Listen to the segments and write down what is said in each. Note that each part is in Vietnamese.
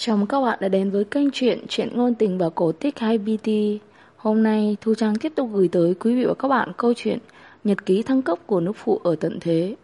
Chào mừng các bạn đã đến với kênh truyện ngôn tình và cổ tích 2BT. Hôm nay Thu Trang tiếp tục gửi tới quý vị và các bạn câu chuyện Nhật ký thăng cấp của nước phụ ở tận thế.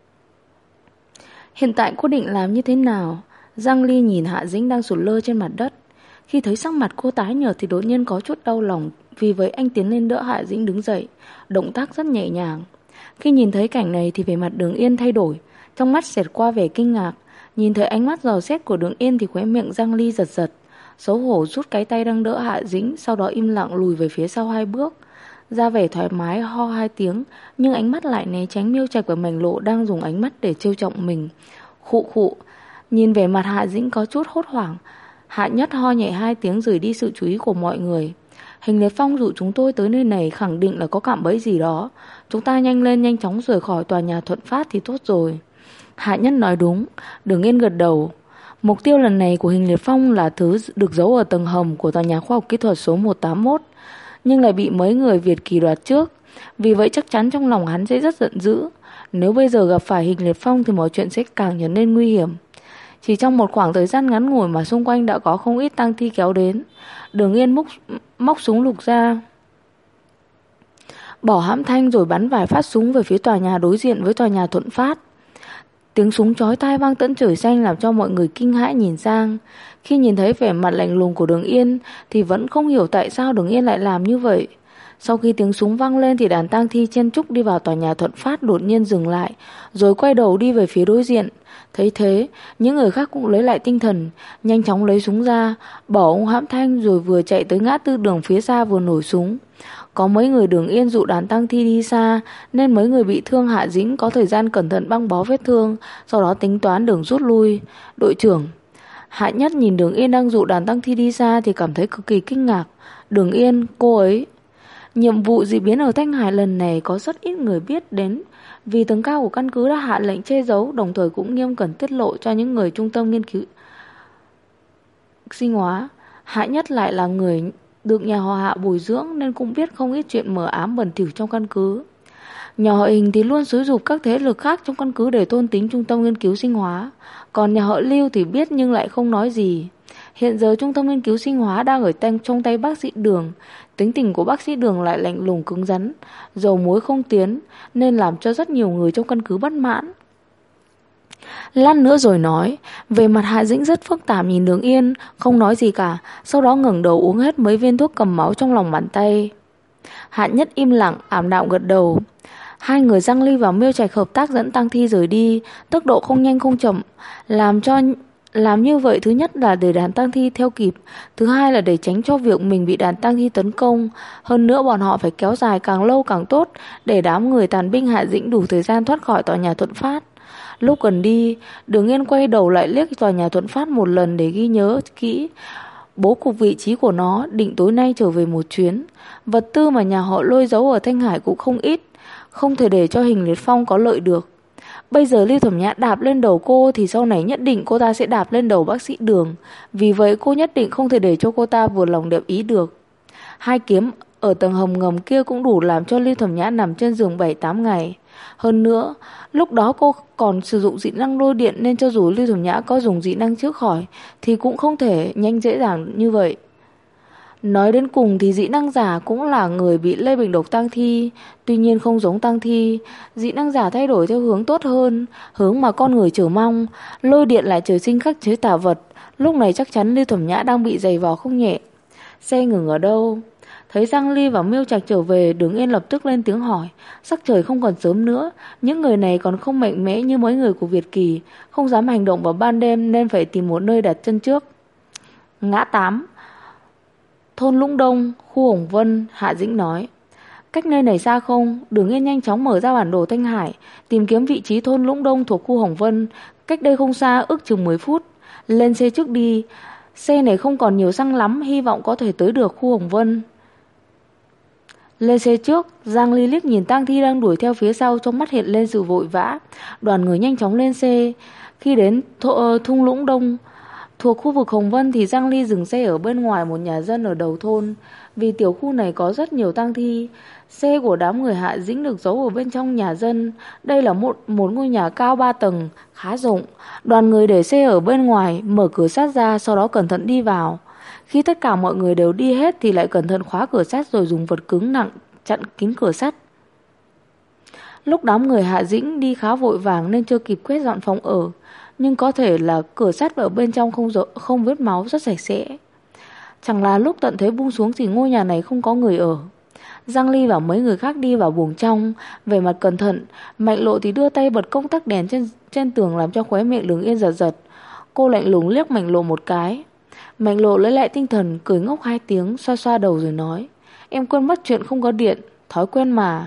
Hiện tại cô định làm như thế nào? Giang Ly nhìn Hạ Dĩnh đang sụt lơ trên mặt đất. Khi thấy sắc mặt cô tái nhợt thì đột nhiên có chút đau lòng. Vì vậy anh tiến lên đỡ Hạ Dĩnh đứng dậy, động tác rất nhẹ nhàng. Khi nhìn thấy cảnh này thì vẻ mặt Đường Yên thay đổi, trong mắt xẹt qua vẻ kinh ngạc. Nhìn thấy ánh mắt dò xét của Đường Yên thì khóe miệng Giang Ly giật giật, xấu hổ rút cái tay đang đỡ Hạ Dĩnh, sau đó im lặng lùi về phía sau 2 bước. Ra vẻ thoải mái ho 2 tiếng, nhưng ánh mắt lại né tránh Miêu Trạch và Mảnh Lộ đang dùng ánh mắt để trêu chọc mình. Khụ khụ. Nhìn vẻ mặt Hạ Dĩnh có chút hốt hoảng, Hạ Nhất ho nhẹ 2 tiếng rời đi sự chú ý của mọi người. Hình Liệt Phong dụ chúng tôi tới nơi này khẳng định là có cạm bẫy gì đó. Chúng ta nhanh chóng rời khỏi tòa nhà Thuận Phát thì tốt rồi. Hạ Nhất nói đúng. Đường Yên gật đầu. Mục tiêu lần này của Hình Liệt Phong là thứ được giấu ở tầng hầm của tòa nhà khoa học kỹ thuật số 181, nhưng lại bị mấy người Việt Kỳ đoạt trước. Vì vậy chắc chắn trong lòng hắn sẽ rất giận dữ. Nếu bây giờ gặp phải Hình Liệt Phong thì mọi chuyện sẽ càng trở nên nguy hiểm. Chỉ trong một khoảng thời gian ngắn ngủi mà xung quanh đã có không ít tang thi kéo đến. Đường Yên móc súng lục ra, bỏ hãm thanh rồi bắn vài phát súng về phía tòa nhà đối diện với tòa nhà Thuận Phát. Tiếng súng chói tai vang tận trời xanh làm cho mọi người kinh hãi nhìn sang. Khi nhìn thấy vẻ mặt lạnh lùng của Đường Yên thì vẫn không hiểu tại sao Đường Yên lại làm như vậy. Sau khi tiếng súng vang lên thì đàn tang thi chen chúc đi vào tòa nhà Thuận Phát đột nhiên dừng lại, rồi quay đầu đi về phía đối diện. Thấy thế, những người khác cũng lấy lại tinh thần, nhanh chóng lấy súng ra, bỏ ông hãm thanh rồi vừa chạy tới ngã tư đường phía xa vừa nổ súng. Có mấy người Đường Yên dụ đàn tang thi đi xa, nên mấy người bị thương Hạ Dĩnh có thời gian cẩn thận băng bó vết thương, sau đó tính toán đường rút lui. Đội trưởng Hạ Nhất nhìn Đường Yên đang dụ đàn tang thi đi xa thì cảm thấy cực kỳ kinh ngạc. Đường Yên, cô ấy. Nhiệm vụ dị biến ở Thanh Hải lần này có rất ít người biết đến, vì tầng cao của căn cứ đã hạ lệnh che giấu, đồng thời cũng nghiêm cẩn tiết lộ cho những người trung tâm nghiên cứu sinh hóa. Hạ Nhất lại là người được nhà họ Hạ bồi dưỡng nên cũng biết không ít chuyện mờ ám bẩn thỉu trong căn cứ. Nhà họ Hình thì luôn xúi giục các thế lực khác trong căn cứ để thôn tính trung tâm nghiên cứu sinh hóa, còn nhà họ Lưu thì biết nhưng lại không nói gì. Hiện giờ trung tâm nghiên cứu sinh hóa đang ở trong tay bác sĩ Đường. Tính tình của bác sĩ Đường lại lạnh lùng cứng rắn, dầu muối không tiến, nên làm cho rất nhiều người trong căn cứ bất mãn. Lát nữa rồi nói. Về mặt Hạ Dĩnh rất phức tạp nhìn Đường Yên, không nói gì cả, sau đó ngẩng đầu uống hết mấy viên thuốc cầm máu trong lòng bàn tay. Hạ Nhất im lặng, ảm đạm gật đầu. Hai người Giang Ly và Miêu Trạch hợp tác dẫn tang thi rời đi, tốc độ không nhanh không chậm. Làm như vậy thứ nhất là để đàn tang thi theo kịp, thứ hai là để tránh cho việc mình bị đàn tang thi tấn công. Hơn nữa bọn họ phải kéo dài càng lâu càng tốt, để đám người tàn binh Hạ Dĩnh đủ thời gian thoát khỏi tòa nhà Thuận Phát. Lúc gần đi, Đường Yên quay đầu lại liếc tòa nhà Thuận Phát một lần để ghi nhớ kỹ bố cục vị trí của nó, định tối nay trở về một chuyến. Vật tư mà nhà họ Lôi giấu ở Thanh Hải cũng không ít, không thể để cho Hình Liệt Phong có lợi được. Bây giờ Lưu Thẩm Nhã đạp lên đầu cô thì sau này nhất định cô ta sẽ đạp lên đầu bác sĩ Đường. Vì vậy cô nhất định không thể để cho cô ta vừa lòng đẹp ý được. 2 kiếm ở tầng hầm ngầm kia cũng đủ làm cho Lưu Thẩm Nhã nằm trên giường 7-8 ngày. Hơn nữa, lúc đó cô còn sử dụng dị năng lôi điện, nên cho dù Lưu Thẩm Nhã có dùng dị năng chữa khỏi thì cũng không thể nhanh dễ dàng như vậy. Nói đến cùng thì dị năng giả cũng là người bị lây bệnh độc tang thi. Tuy nhiên không giống tang thi, dị năng giả thay đổi theo hướng tốt hơn, hướng mà con người chờ mong. Lôi điện lại trời sinh khắc chế tà vật. Lúc này chắc chắn Lưu Thẩm Nhã đang bị giày vò không nhẹ. Xe ngừng ở đâu? Thấy Giang Ly và Miêu Trạch trở về, Đường Yên lập tức lên tiếng hỏi. Sắc trời không còn sớm nữa, những người này còn không mạnh mẽ như mấy người của Việt Kỳ, không dám hành động vào ban đêm nên phải tìm một nơi đặt chân trước. Ngã 8, thôn Lũng Đông, khu Hồng Vân. Hạ Dĩnh nói. Cách nơi này xa không? Đường Yên nhanh chóng mở ra bản đồ Thanh Hải, tìm kiếm vị trí thôn Lũng Đông thuộc khu Hồng Vân. Cách đây không xa, ước chừng 10 phút. Lên xe trước đi, xe này không còn nhiều xăng lắm, hy vọng có thể tới được khu Hồng Vân. Lên xe trước, Giang Ly liếc nhìn tang thi đang đuổi theo phía sau, trong mắt hiện lên sự vội vã. Đoàn người nhanh chóng lên xe. Khi đến thung Lũng Đông, Thuộc khu vực Hồng Vân thì Giang Ly dừng xe ở bên ngoài một nhà dân ở đầu thôn. Vì tiểu khu này có rất nhiều tang thi, xe của đám người Hạ Dĩnh được giấu ở bên trong nhà dân. Đây là một ngôi nhà cao 3 tầng, khá rộng. Đoàn người để xe ở bên ngoài, mở cửa sắt ra, sau đó cẩn thận đi vào. Khi tất cả mọi người đều đi hết thì lại cẩn thận khóa cửa sắt rồi dùng vật cứng nặng chặn kín cửa sắt. Lúc đám người Hạ Dĩnh đi khá vội vàng nên chưa kịp quét dọn phòng ở, nhưng có thể là cửa sắt ở bên trong không vết máu, rất sạch sẽ. Chẳng là lúc tận thế buông xuống thì ngôi nhà này không có người ở. Giang Ly và mấy người khác đi vào buồng trong, về mặt cẩn thận. Mạnh Lộ thì đưa tay bật công tắc đèn trên tường làm cho khóe miệng Đường Yên giật giật. Cô lạnh lùng liếc Mạnh Lộ một cái. Mạnh Lộ lấy lại tinh thần, cười ngốc 2 tiếng, xoa xoa đầu rồi nói: "Em quên mất chuyện không có điện, thói quen mà."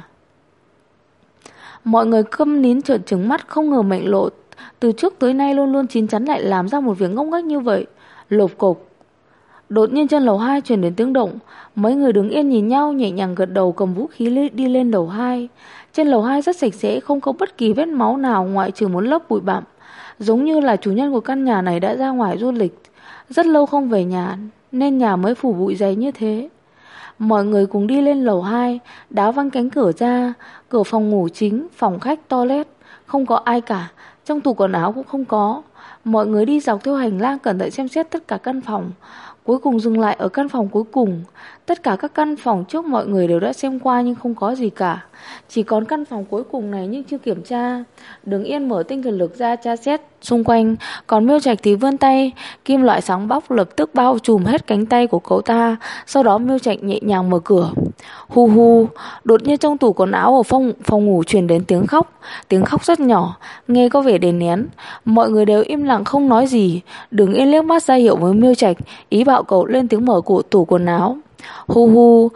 Mọi người câm nín trợn trừng mắt, không ngờ Mạnh Lộ từ trước tới nay luôn luôn chín chắn lại làm ra một việc ngốc nghếch như vậy. Lộp cộp. Đột nhiên trên lầu 2 truyền đến tiếng động. Mấy người đứng yên nhìn nhau, nhẹ nhàng gật đầu, cầm vũ khí đi lên lầu 2. Trên lầu 2 rất sạch sẽ, không có bất kỳ vết máu nào ngoại trừ một lớp bụi bặm, giống như là chủ nhân của căn nhà này đã ra ngoài du lịch, rất lâu không về nhà nên nhà mới phủ bụi dày như thế. Mọi người cùng đi lên lầu 2, đá văng cánh cửa ra. Cửa phòng ngủ chính, phòng khách, toilet không có ai cả, trong tủ quần áo cũng không có. Mọi người đi dọc theo hành lang cẩn thận xem xét tất cả căn phòng, cuối cùng dừng lại ở căn phòng cuối cùng. Tất cả các căn phòng trước mọi người đều đã xem qua nhưng không có gì cả, chỉ còn căn phòng cuối cùng này nhưng chưa kiểm tra. Đường Yên mở tinh thần lực ra tra xét xung quanh, còn Miêu Trạch thì vươn tay, kim loại sáng bóc lập tức bao trùm hết cánh tay của cậu ta. Sau đó Miêu Trạch nhẹ nhàng mở cửa. Hu hu. Đột nhiên trong tủ quần áo ở phòng ngủ truyền đến tiếng khóc rất nhỏ, nghe có vẻ đè nén. Mọi người đều im lặng không nói gì. Đường Yên liếc mắt ra hiệu với Miêu Trạch, ý bảo cậu lên tiếng mở của tủ quần áo. Hu hu,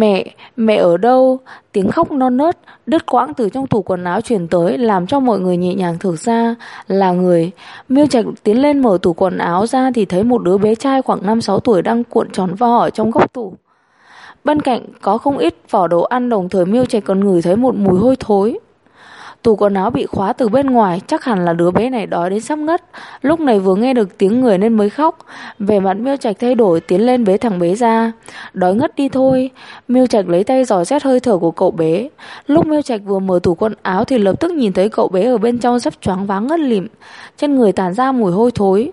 mẹ ở đâu? Tiếng khóc non nớt, đứt quãng từ trong tủ quần áo truyền tới, làm cho mọi người nhẹ nhàng thở ra. Là người. Miêu Trạch tiến lên mở tủ quần áo ra thì thấy một đứa bé trai khoảng 5-6 tuổi đang cuộn tròn vo ở trong góc tủ. Bên cạnh có không ít vỏ đồ ăn, đồng thời Miêu Trạch còn ngửi thấy một mùi hôi thối. Tủ quần áo bị khóa từ bên ngoài, chắc hẳn là đứa bé này đói đến sắp ngất. Lúc này vừa nghe được tiếng người nên mới khóc. Vẻ mặt Miêu Trạch thay đổi, tiến lên bế thằng bé ra. Đói ngất đi thôi. Miêu Trạch lấy tay dò xét hơi thở của cậu bé. Lúc Miêu Trạch vừa mở tủ quần áo thì lập tức nhìn thấy cậu bé ở bên trong sắp choáng váng ngất lịm, trên người tản ra mùi hôi thối.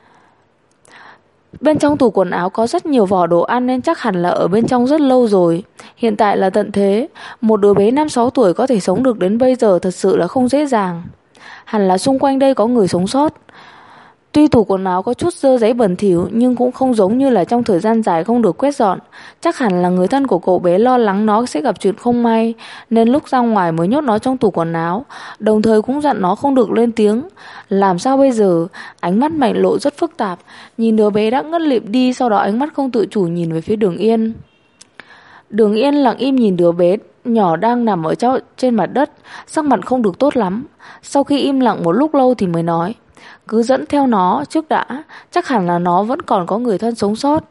Bên trong tủ quần áo có rất nhiều vỏ đồ ăn nên chắc hẳn là ở bên trong rất lâu rồi. Hiện tại là tận thế, một đứa bé 5-6 tuổi có thể sống được đến bây giờ thật sự là không dễ dàng. Hẳn là xung quanh đây có người sống sót. Tuy tủ quần áo có chút dơ giấy bẩn thỉu nhưng cũng không giống như là trong thời gian dài không được quét dọn. Chắc hẳn là người thân của cậu bé lo lắng nó sẽ gặp chuyện không may nên lúc ra ngoài mới nhốt nó trong tủ quần áo, đồng thời cũng dặn nó không được lên tiếng. Làm sao bây giờ? Ánh mắt Mạnh Lộ rất phức tạp, nhìn đứa bé đã ngất lịm đi, sau đó ánh mắt không tự chủ nhìn về phía Đường Yên. Đường Yên lặng im nhìn đứa bé nhỏ đang nằm ở trên mặt đất, sắc mặt không được tốt lắm. Sau khi im lặng một lúc lâu thì mới nói: "Cứ dẫn theo nó trước đã, chắc hẳn là nó vẫn còn có người thân sống sót."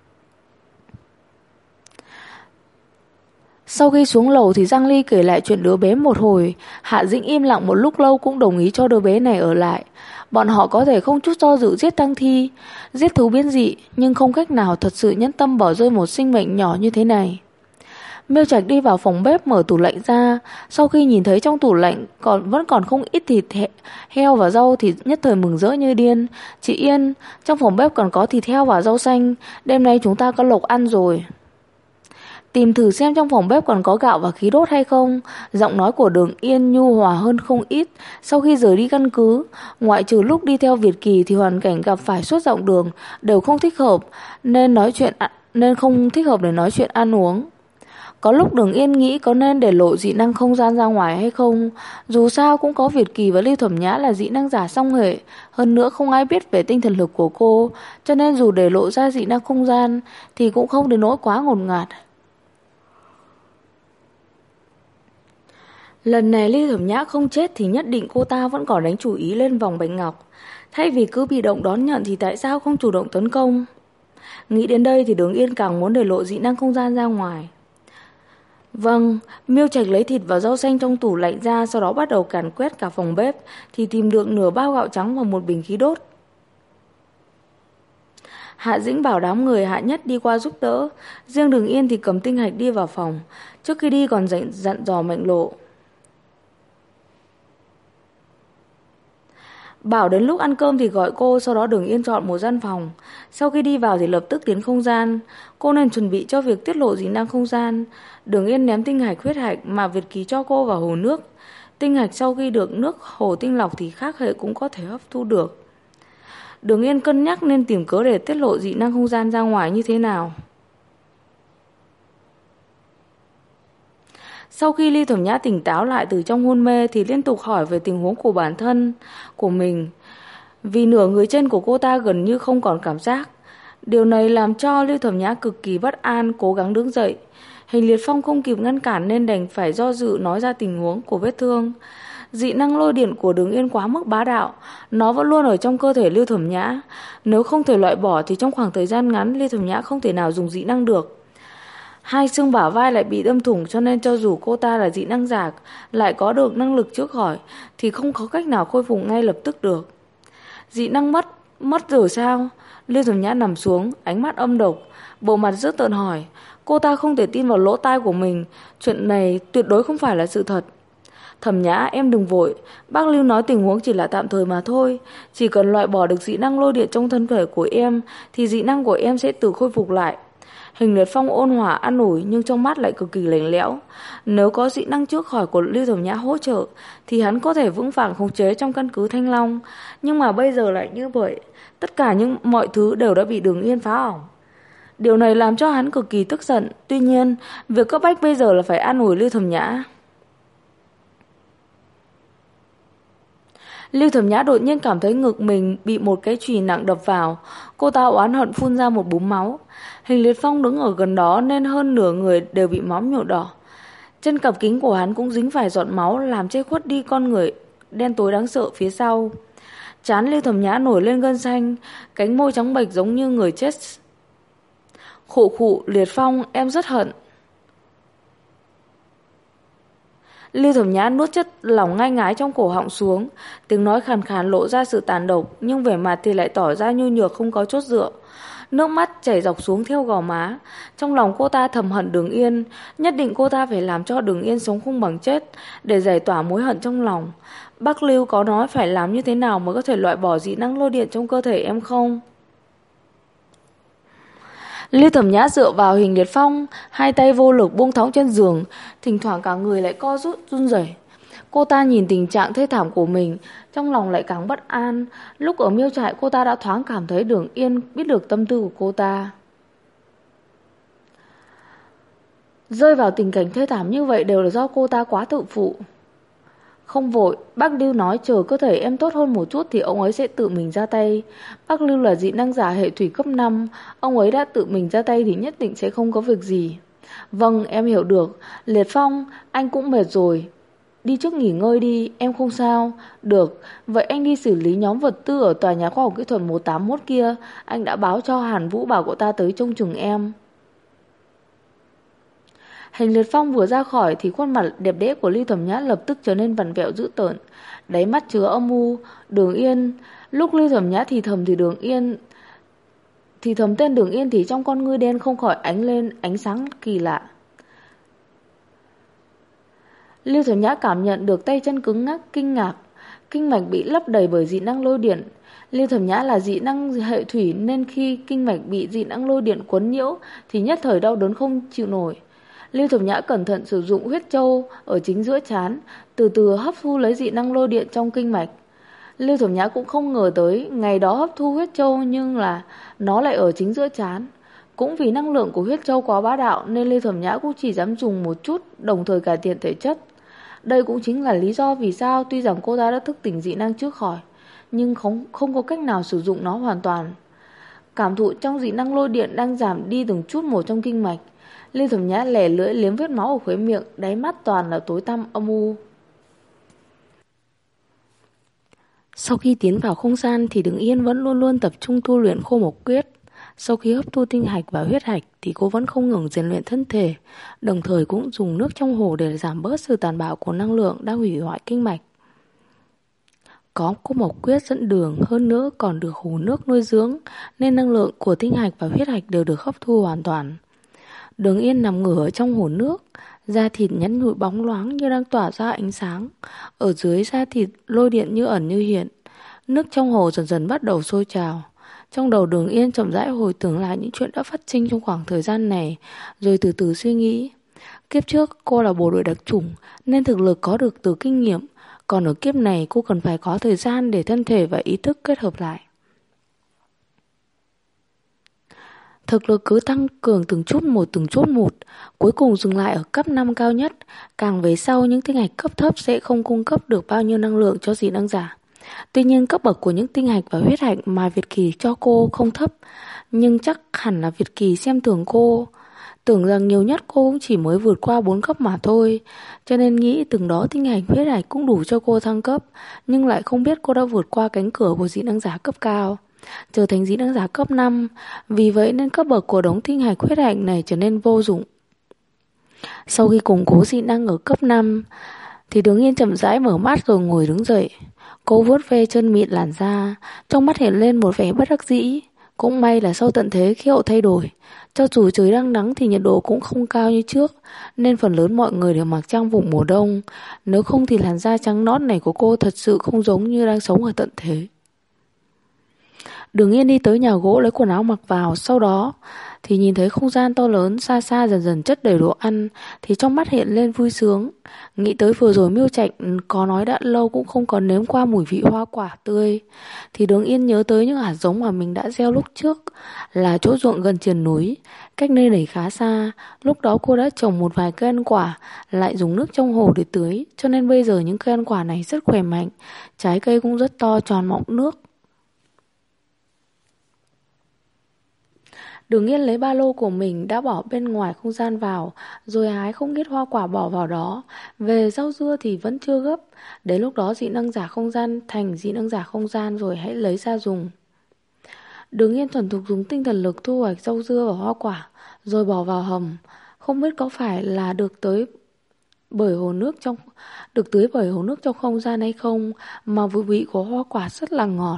Sau khi xuống lầu thì Giang Ly kể lại chuyện đứa bé một hồi. Hạ Dĩnh im lặng một lúc lâu cũng đồng ý cho đứa bé này ở lại. Bọn họ có thể không chút do dự giết tang thi, giết thú biến dị, nhưng không cách nào thật sự nhẫn tâm bỏ rơi một sinh mệnh nhỏ như thế này. Miêu Trạch đi vào phòng bếp mở tủ lạnh ra. Sau khi nhìn thấy trong tủ lạnh vẫn còn không ít thịt heo và rau thì nhất thời mừng rỡ như điên. "Chị Yên, trong phòng bếp còn có thịt heo và rau xanh, đêm nay chúng ta có lộc ăn rồi." Tìm thử xem trong phòng bếp còn có gạo và khí đốt hay không. Giọng nói của Đường Yên nhu hòa hơn không ít. Sau khi rời đi căn cứ, ngoại trừ lúc đi theo Việt Kỳ thì hoàn cảnh gặp phải suốt dọc đường đều không thích hợp, nên không thích hợp để nói chuyện ăn uống. Có lúc Đường Yên nghĩ có nên để lộ dị năng không gian ra ngoài hay không. Dù sao cũng có Việt Kỳ và Lưu Thẩm Nhã là dị năng giả song hệ, hơn nữa không ai biết về tinh thần lực của cô, cho nên dù để lộ ra dị năng không gian thì cũng không đến nỗi quá ngột ngạt. Lần này Lưu Thẩm Nhã không chết thì nhất định cô ta vẫn còn đánh chủ ý lên vòng bạch ngọc. Thay vì cứ bị động đón nhận thì tại sao không chủ động tấn công? Nghĩ đến đây thì Đường Yên càng muốn để lộ dị năng không gian ra ngoài. Vâng, Miêu Trạch lấy thịt và rau xanh trong tủ lạnh ra, sau đó bắt đầu càn quét cả phòng bếp thì tìm được nửa bao gạo trắng và một bình khí đốt. Hạ Dĩnh bảo đám người Hạ Nhất đi qua giúp đỡ, riêng Đường Yên thì cầm tinh hạch đi vào phòng. Trước khi đi còn dặn dò Mạnh Lộ. Bảo đến lúc ăn cơm thì gọi cô, sau đó Đường Yên chọn một gian phòng. Sau khi đi vào thì lập tức tiến không gian. Cô nên chuẩn bị cho việc tiết lộ dị năng không gian. Đường Yên ném tinh hạch huyết hạch mà Việt Ký cho cô vào hồ nước. Tinh hạch sau khi được nước hồ tinh lọc thì khác hệ cũng có thể hấp thu được. Đường Yên cân nhắc nên tìm cớ để tiết lộ dị năng không gian ra ngoài như thế nào. Sau khi Ly Thẩm Nhã tỉnh táo lại từ trong hôn mê thì liên tục hỏi về tình huống của bản thân của mình. Vì nửa người trên của cô ta gần như không còn cảm giác. Điều này làm cho Ly Thẩm Nhã cực kỳ bất an, cố gắng đứng dậy. Hình Liệt Phong không kịp ngăn cản nên đành phải do dự nói ra tình huống của vết thương. Dị năng lôi điện của Đường Yên quá mức bá đạo, nó vẫn luôn ở trong cơ thể Ly Thẩm Nhã. Nếu không thể loại bỏ thì trong khoảng thời gian ngắn Ly Thẩm Nhã không thể nào dùng dị năng được. Hai xương bả vai lại bị đâm thủng, cho nên cho dù cô ta là dị năng giả lại có được năng lực chữa khỏi thì không có cách nào khôi phục ngay lập tức được. Dị năng mất rồi sao? Ly Thẩm Nhã nằm xuống, ánh mắt âm độc, bộ mặt dữ tợn hỏi. Cô ta không thể tin vào lỗ tai của mình, chuyện này tuyệt đối không phải là sự thật. Thẩm Nhã, em đừng vội, bác Lưu nói tình huống chỉ là tạm thời mà thôi, chỉ cần loại bỏ được dị năng lôi điện trong thân thể của em thì dị năng của em sẽ tự khôi phục lại. Hình Liệt Phong ôn hòa an ủi nhưng trong mắt lại cực kỳ lạnh lẽo. Nếu có dị năng chữa khỏi của Lưu Thẩm Nhã hỗ trợ thì hắn có thể vững vàng khống chế trong căn cứ Thanh Long, nhưng mà bây giờ lại như vậy, tất cả mọi thứ đều đã bị Đường Yên phá hỏng. Điều này làm cho hắn cực kỳ tức giận. Tuy nhiên, việc cấp bách bây giờ là phải an ủi Lưu Thẩm Nhã. Lưu Thẩm Nhã đột nhiên cảm thấy ngực mình bị một cái chùy nặng đập vào. Cô ta oán hận phun ra một búng máu. Hình Liệt Phong đứng ở gần đó nên hơn nửa người đều bị máu nhuộm đỏ. Chân cặp kính của hắn cũng dính phải giọt máu làm che khuất đi con người đen tối đáng sợ phía sau. Trán Lưu Thẩm Nhã nổi lên gân xanh, cánh môi trắng bệch giống như người chết. Khụ, Liệt Phong, em rất hận. Lưu Thẩm Nhã nuốt chất lỏng ngai ngái trong cổ họng xuống, tiếng nói khàn khàn lộ ra sự tàn độc, nhưng vẻ mặt thì lại tỏ ra nhu nhược không có chốt dựa. Nước mắt chảy dọc xuống theo gò má. Trong lòng cô ta thầm hận Đường Yên, nhất định cô ta phải làm cho Đường Yên sống không bằng chết để giải tỏa mối hận trong lòng. Bác Lưu có nói phải làm như thế nào mới có thể loại bỏ dị năng lôi điện trong cơ thể em không? Lưu Thẩm Nhã dựa vào Hình Liệt Phong, hai tay vô lực buông thõng trên giường, thỉnh thoảng cả người lại co rút run rẩy. Cô ta nhìn tình trạng thê thảm của mình, trong lòng lại càng bất an. Lúc ở miêu trại cô ta đã thoáng cảm thấy Đường Yên biết được tâm tư của cô ta. Rơi vào tình cảnh thê thảm như vậy đều là do cô ta quá tự phụ. Không vội, bác Lưu nói chờ cơ thể em tốt hơn một chút thì ông ấy sẽ tự mình ra tay. Bác Lưu là dị năng giả hệ thủy cấp 5, ông ấy đã tự mình ra tay thì nhất định sẽ không có việc gì. Vâng, em hiểu được. Liệt Phong, anh cũng mệt rồi. Đi trước nghỉ ngơi đi, em không sao. Được, vậy anh đi xử lý nhóm vật tư ở tòa nhà khoa học kỹ thuật 181 kia. Anh đã báo cho Hàn Vũ bảo cậu ta tới trông chừng em. Hình Liệt Phong vừa ra khỏi thì khuôn mặt đẹp đẽ của Lưu Thẩm Nhã lập tức trở nên vặn vẹo dữ tợn, đáy mắt chứa âm u. Đường Yên. Lúc Lưu Thẩm Nhã thì thầm tên Đường Yên thì trong con ngươi đen không khỏi ánh lên ánh sáng kỳ lạ. Lưu Thẩm Nhã cảm nhận được tay chân cứng ngắc, kinh ngạc, kinh mạch bị lấp đầy bởi dị năng lôi điện. Lưu Thẩm Nhã là dị năng hệ thủy nên khi kinh mạch bị dị năng lôi điện quấn nhiễu thì nhất thời đau đớn không chịu nổi. Lưu Thẩm Nhã cẩn thận sử dụng huyết châu ở chính giữa trán, từ từ hấp thu lấy dị năng lôi điện trong kinh mạch. Lưu Thẩm Nhã cũng không ngờ tới ngày đó hấp thu huyết châu nhưng là nó lại ở chính giữa trán. Cũng vì năng lượng của huyết châu quá bá đạo nên Lưu Thẩm Nhã cũng chỉ dám dùng một chút, đồng thời cải thiện thể chất. Đây cũng chính là lý do vì sao tuy rằng cô ta đã thức tỉnh dị năng trước khỏi, nhưng không có cách nào sử dụng nó hoàn toàn. Cảm thụ trong dị năng lôi điện đang giảm đi từng chút một trong kinh mạch. Lưu Thẩm Nhã lẻ lưỡi liếm vết máu ở khóe miệng, đáy mắt toàn là tối tăm âm u. Sau khi tiến vào không gian thì Đường Yên vẫn luôn luôn tập trung tu luyện Khô Mộc Quyết. Sau khi hấp thu tinh hạch và huyết hạch thì cô vẫn không ngừng rèn luyện thân thể, đồng thời cũng dùng nước trong hồ để giảm bớt sự tàn bạo của năng lượng đang hủy hoại kinh mạch. có cô mộc quyết dẫn đường, hơn nữa còn được hồ nước nuôi dưỡng, nên năng lượng của tinh hạch và huyết hạch đều được hấp thu hoàn toàn. Đường Yên nằm ngửa trong hồ nước, da thịt nhẵn nhụi bóng loáng như đang tỏa ra ánh sáng. Ở dưới da thịt lôi điện như ẩn như hiện. Nước trong hồ dần dần bắt đầu sôi trào. Trong đầu Đường Yên chậm rãi hồi tưởng lại những chuyện đã phát sinh trong khoảng thời gian này, rồi từ từ suy nghĩ. Kiếp trước cô là bộ đội đặc chủng nên thực lực có được từ kinh nghiệm, còn ở kiếp này cô cần phải có thời gian để thân thể và ý thức kết hợp lại. Thực lực cứ tăng cường từng chút một, cuối cùng dừng lại ở cấp 5 cao nhất. Càng về sau những tinh hạch cấp thấp sẽ không cung cấp được bao nhiêu năng lượng cho dị năng giả. Tuy nhiên cấp bậc của những tinh hạch và huyết hạch mà Việt Kỳ cho cô không thấp, nhưng chắc hẳn là Việt Kỳ xem thường cô. Tưởng rằng nhiều nhất cô cũng chỉ mới vượt qua 4 cấp mà thôi, cho nên nghĩ từng đó tinh hạch huyết hạch cũng đủ cho cô thăng cấp, nhưng lại không biết cô đã vượt qua cánh cửa của dị năng giả cấp cao, trở thành dị năng giả cấp 5. Vì vậy nên cấp bậc của đống tinh hạch huyết hạch này trở nên vô dụng. Sau khi củng cố dị năng ở cấp 5 thì Đường Yên chậm rãi mở mắt rồi ngồi đứng dậy. Cô vuốt ve chân mịn làn da, trong mắt hiện lên một vẻ bất đắc dĩ. Cũng may là sau tận thế khí hậu thay đổi, cho dù trời đang nắng thì nhiệt độ cũng không cao như trước, nên phần lớn mọi người đều mặc trang phục mùa đông. Nếu không thì làn da trắng nõn này của cô thật sự không giống như đang sống ở tận thế. Đường Yên đi tới nhà gỗ lấy quần áo mặc vào, sau đó thì nhìn thấy không gian to lớn, xa xa dần dần chất đầy đồ ăn, thì trong mắt hiện lên vui sướng. Nghĩ tới vừa rồi Miêu Trạch có nói đã lâu cũng không có nếm qua mùi vị hoa quả tươi, thì Đường Yên nhớ tới những hạt giống mà mình đã gieo lúc trước, là chỗ ruộng gần triền núi, cách nơi này khá xa. Lúc đó cô đã trồng một vài cây ăn quả, lại dùng nước trong hồ để tưới, cho nên bây giờ những cây ăn quả này rất khỏe mạnh, trái cây cũng rất to tròn mọng nước. Đường Yên lấy ba lô của mình đã bỏ bên ngoài không gian vào, rồi hái không ít hoa quả bỏ vào đó. Về rau dưa thì vẫn chưa gấp, đến lúc đó dị năng giả không gian thành dị năng giả không gian rồi hãy lấy ra dùng. Đường Yên thuần thục dùng tinh thần lực thu hoạch rau dưa và hoa quả, rồi bỏ vào hầm. Không biết có phải là được tưới bởi hồ nước trong không gian hay không, mà vị vị của hoa quả rất là ngọt.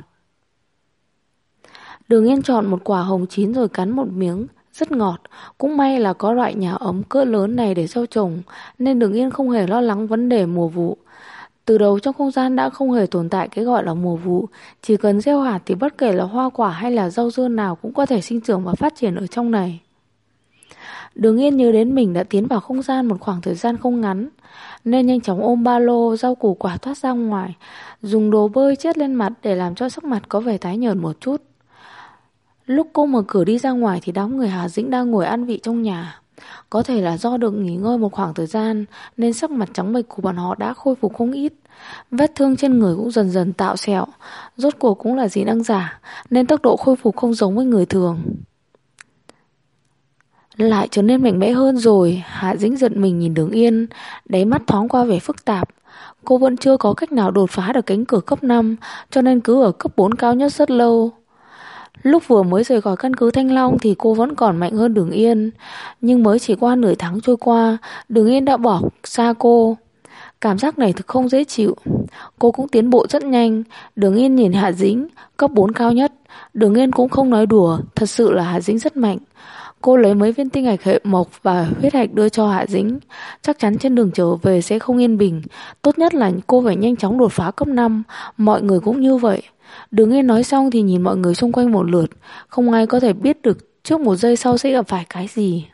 Đường Yên chọn một quả hồng chín rồi cắn một miếng, rất ngọt. Cũng may là có loại nhà ấm cỡ lớn này để gieo trồng, nên Đường Yên không hề lo lắng vấn đề mùa vụ. Từ đầu trong không gian đã không hề tồn tại cái gọi là mùa vụ, chỉ cần gieo hạt thì bất kể là hoa quả hay là rau dưa nào cũng có thể sinh trưởng và phát triển ở trong này. Đường Yên nhớ đến mình đã tiến vào không gian một khoảng thời gian không ngắn, nên nhanh chóng ôm ba lô, rau củ quả thoát ra ngoài, dùng đồ bơi chét lên mặt để làm cho sắc mặt có vẻ tái nhợt một chút. Lúc cô mở cửa đi ra ngoài thì đám người Hà Dĩnh đang ngồi ăn vị trong nhà. Có thể là do được nghỉ ngơi một khoảng thời gian nên sắc mặt trắng bệch của bọn họ đã khôi phục không ít. Vết thương trên người cũng dần dần tạo sẹo. Rốt cuộc cũng là dị năng giả nên tốc độ khôi phục không giống với người thường. Lại trở nên mạnh mẽ hơn rồi. Hạ Dĩnh giật mình nhìn Đường Yên, đáy mắt thoáng qua vẻ phức tạp. Cô vẫn chưa có cách nào đột phá được cánh cửa cấp 5, cho nên cứ ở cấp 4 cao nhất rất lâu. Lúc vừa mới rời khỏi căn cứ Thanh Long thì cô vẫn còn mạnh hơn Đường Yên, nhưng mới chỉ qua nửa tháng trôi qua, Đường Yên đã bỏ xa cô. Cảm giác này thực không dễ chịu. Cô cũng tiến bộ rất nhanh. Đường Yên nhìn Hạ Dĩnh, cấp 4 cao nhất. Đường Yên cũng không nói đùa, thật sự là Hạ Dĩnh rất mạnh. Cô lấy mấy viên tinh hạch hệ mộc và huyết hạch đưa cho Hạ Dĩnh. Chắc chắn trên đường trở về sẽ không yên bình. Tốt nhất là cô phải nhanh chóng đột phá cấp 5. Mọi người cũng như vậy. Đường Yên nói xong thì nhìn mọi người xung quanh một lượt. Không ai có thể biết được trước một giây sau sẽ gặp phải cái gì.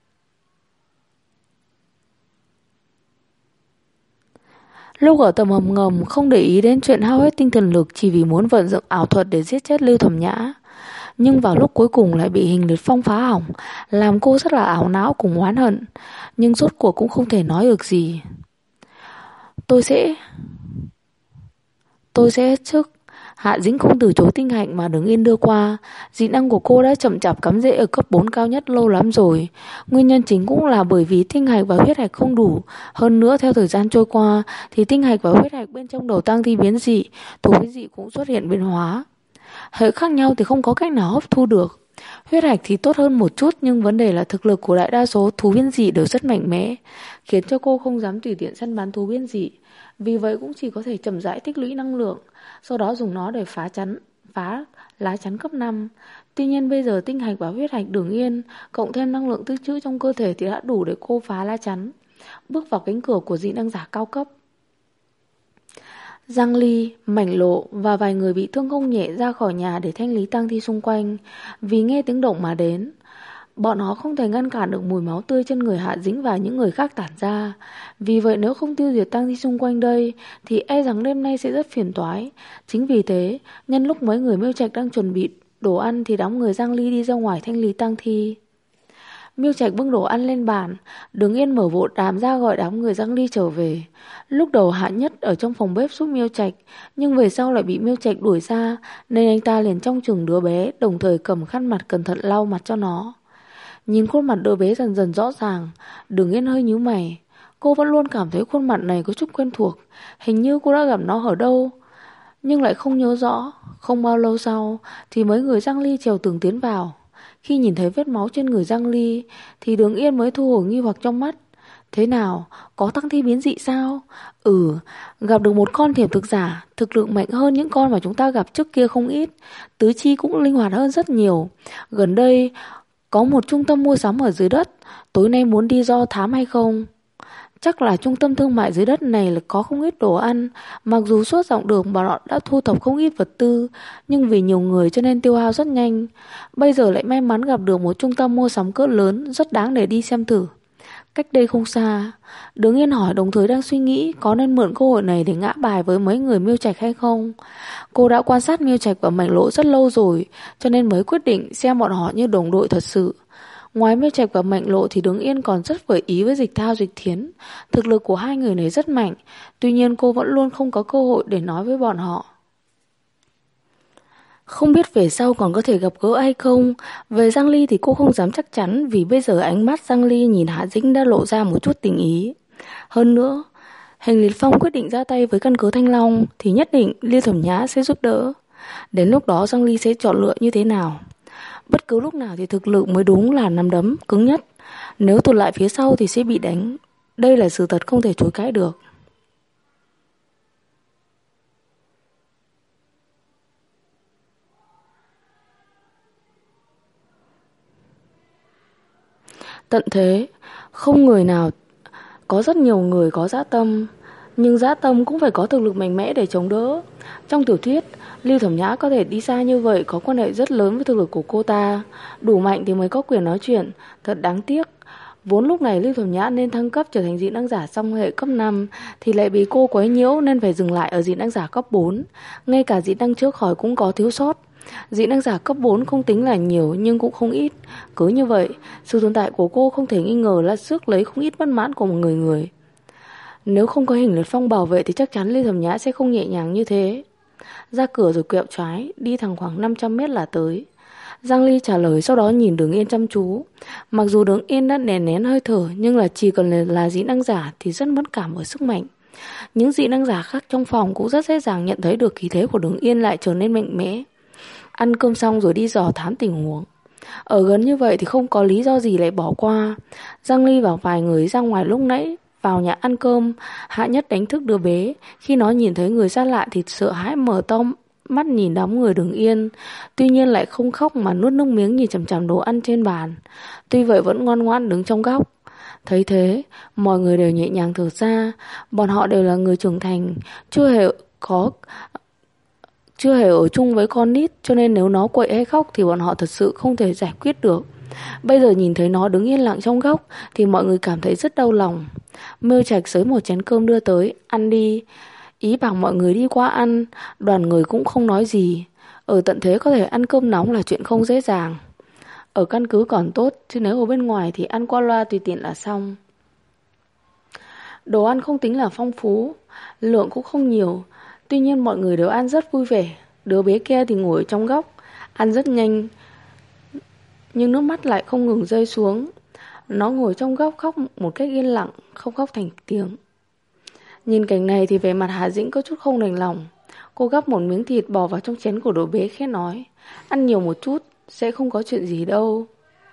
Lúc ở tầng hầm ngầm không để ý đến chuyện hao hết tinh thần lực chỉ vì muốn vận dụng ảo thuật để giết chết Lưu Thẩm Nhã. Nhưng vào lúc cuối cùng lại bị Hình Liệt Phong phá hỏng, làm cô rất là ảo não cùng oán hận. Nhưng rốt cuộc cũng không thể nói được gì. Tôi sẽ hết sức. Hạ Dĩnh không từ chối tinh hạch mà Đường Yên đưa qua. Dị năng của cô đã chậm chạp cắm rễ ở cấp 4 cao nhất lâu lắm rồi. Nguyên nhân chính cũng là bởi vì tinh hạch và huyết hạch không đủ. Hơn nữa theo thời gian trôi qua thì tinh hạch và huyết hạch bên trong đầu tăng thi biến dị, thú biến dị cũng xuất hiện biến hóa. Hệ khác nhau thì không có cách nào hấp thu được. Huyết hạch thì tốt hơn một chút, nhưng vấn đề là thực lực của đại đa số thú biến dị đều rất mạnh mẽ, khiến cho cô không dám tùy tiện săn bắn thú biến dị. Vì vậy cũng chỉ có thể chậm rãi tích lũy năng lượng, sau đó dùng nó để phá lá chắn cấp 5. Tuy nhiên bây giờ tinh hạch và huyết hạch Đường Yên cộng thêm năng lượng tích trữ trong cơ thể thì đã đủ để cô phá lá chắn, bước vào cánh cửa của dị năng giả cao cấp. Giang Ly, Mảnh Lộ và vài người bị thương không nhẹ ra khỏi nhà để thanh lý tang thi xung quanh, vì nghe tiếng động mà đến. Bọn họ không thể ngăn cản được mùi máu tươi trên người Hạ Dĩnh và những người khác tản ra. Vì vậy nếu không tiêu diệt tang thi xung quanh đây thì e rằng đêm nay sẽ rất phiền toái. Chính vì thế, nhân lúc mấy người Miêu Trạch đang chuẩn bị đồ ăn thì đám người Giang Ly đi ra ngoài thanh lý tang thi. Miêu Trạch bưng đồ ăn lên bàn, Đường Yên mở vội đám ra gọi đám người Giang Ly trở về. Lúc đầu Hạ Nhất ở trong phòng bếp giúp Miêu Trạch, nhưng về sau lại bị Miêu Trạch đuổi ra, nên anh ta liền trông chừng đứa bé, đồng thời cầm khăn mặt cẩn thận lau mặt cho nó. Nhìn khuôn mặt đứa bé dần dần rõ ràng, Đường Yên hơi nhíu mày. Cô vẫn luôn cảm thấy khuôn mặt này có chút quen thuộc, hình như cô đã gặp nó ở đâu, nhưng lại không nhớ rõ. Không bao lâu sau thì mấy người Giang Ly trèo tường tiến vào. Khi nhìn thấy vết máu trên người Giang Ly thì Đường Yên mới thu hồi nghi hoặc trong mắt. Thế nào? Có tăng thi biến dị sao? Gặp được một con thiểm thực giả, thực lực mạnh hơn những con mà chúng ta gặp trước kia không ít. Tứ chi cũng linh hoạt hơn rất nhiều. Gần đây có một trung tâm mua sắm ở dưới đất, tối nay muốn đi do thám hay không? Chắc là trung tâm thương mại dưới đất này là có không ít đồ ăn. Mặc dù suốt dọc đường bọn họ đã thu thập không ít vật tư, nhưng vì nhiều người cho nên tiêu hao rất nhanh. Bây giờ lại may mắn gặp được một trung tâm mua sắm cỡ lớn, rất đáng để đi xem thử. Cách đây không xa, Đường Yên hỏi đồng thời đang suy nghĩ có nên mượn cơ hội này để ngã bài với mấy người Miêu Trạch hay không. Cô đã quan sát Miêu Trạch và Mảnh Lộ rất lâu rồi, cho nên mới quyết định xem bọn họ như đồng đội thật sự. Ngoài Miêu Trạch và Mảnh Lộ thì Đường Yên còn rất vừa ý với Dịch Thao, Dịch Thiến. Thực lực của hai người này rất mạnh, tuy nhiên cô vẫn luôn không có cơ hội để nói với bọn họ. Không biết về sau còn có thể gặp gỡ hay không. Về Giang Ly thì cô không dám chắc chắn, vì bây giờ ánh mắt Giang Ly nhìn Hạ Dĩnh đã lộ ra một chút tình ý. Hơn nữa, Hình Liệt Phong quyết định ra tay với căn cứ Thanh Long thì nhất định Liêu Thẩm Nhã sẽ giúp đỡ. Đến lúc đó Giang Ly sẽ chọn lựa như thế nào? Bất cứ lúc nào thì thực lực mới đúng là nắm đấm cứng nhất. Nếu tụt lại phía sau thì sẽ bị đánh. Đây là sự thật không thể chối cãi được. Tận thế, không người nào, có rất nhiều người có dã tâm, nhưng dã tâm cũng phải có thực lực mạnh mẽ để chống đỡ. Trong tiểu thuyết, Lưu Thẩm Nhã có thể đi xa như vậy có quan hệ rất lớn với thực lực của cô ta. Đủ mạnh thì mới có quyền nói chuyện. Thật đáng tiếc, vốn lúc này Lưu Thẩm Nhã nên thăng cấp trở thành dị năng giả song hệ cấp 5 thì lại bị cô quấy nhiễu nên phải dừng lại ở dị năng giả cấp 4. Ngay cả dị năng trước khỏi cũng có thiếu sót. Dị năng giả cấp 4 không tính là nhiều nhưng cũng không ít. Cứ như vậy, sự tồn tại của cô không thể nghi ngờ là rước lấy không ít bất mãn của một người. Nếu không có Hình Liệt Phong bảo vệ thì chắc chắn Lưu Thẩm Nhã sẽ không nhẹ nhàng như thế. Ra cửa rồi quẹo trái, đi thẳng khoảng 500 mét là tới. Giang Ly trả lời, sau đó nhìn Đường Yên chăm chú. Mặc dù Đường Yên đã nén hơi thở, nhưng là chỉ cần là dị năng giả thì rất mất cảm với sức mạnh. Những dị năng giả khác trong phòng cũng rất dễ dàng nhận thấy được khí thế của Đường Yên lại trở nên mạnh mẽ. Ăn cơm xong rồi đi dò thám tình huống. Ở gần như vậy thì không có lý do gì lại bỏ qua. Giang Ly và vài người ra ngoài lúc nãy vào nhà ăn cơm. Hạ Nhất đánh thức đứa bé. Khi nó nhìn thấy người xa lạ thì sợ hãi mở to mắt nhìn đám người Đường Yên. Tuy nhiên lại không khóc mà nuốt nước miếng nhìn chằm chằm đồ ăn trên bàn. Tuy vậy vẫn ngoan ngoãn đứng trong góc. Thấy thế, mọi người đều nhẹ nhàng thở ra. Bọn họ đều là người trưởng thành, chưa hề ở chung với con nít, cho nên nếu nó quậy hay khóc thì bọn họ thật sự không thể giải quyết được. Bây giờ nhìn thấy nó đứng yên lặng trong góc thì mọi người cảm thấy rất đau lòng. Miêu Trạch xới một chén cơm đưa tới, ăn đi. Ý bảo mọi người đi qua ăn, đoàn người cũng không nói gì. Ở tận thế có thể ăn cơm nóng là chuyện không dễ dàng. Ở căn cứ còn tốt, chứ nếu ở bên ngoài thì ăn qua loa tùy tiện là xong. Đồ ăn không tính là phong phú, lượng cũng không nhiều. Tuy nhiên mọi người đều ăn rất vui vẻ. Đứa bé kia thì ngồi trong góc, ăn rất nhanh, nhưng nước mắt lại không ngừng rơi xuống. Nó ngồi trong góc khóc một cách yên lặng, không khóc thành tiếng. Nhìn cảnh này thì vẻ mặt Hà Dĩnh có chút không đành lòng. Cô gắp một miếng thịt bỏ vào trong chén của đứa bé, khẽ nói: ăn nhiều một chút, Sẽ không có chuyện gì đâu.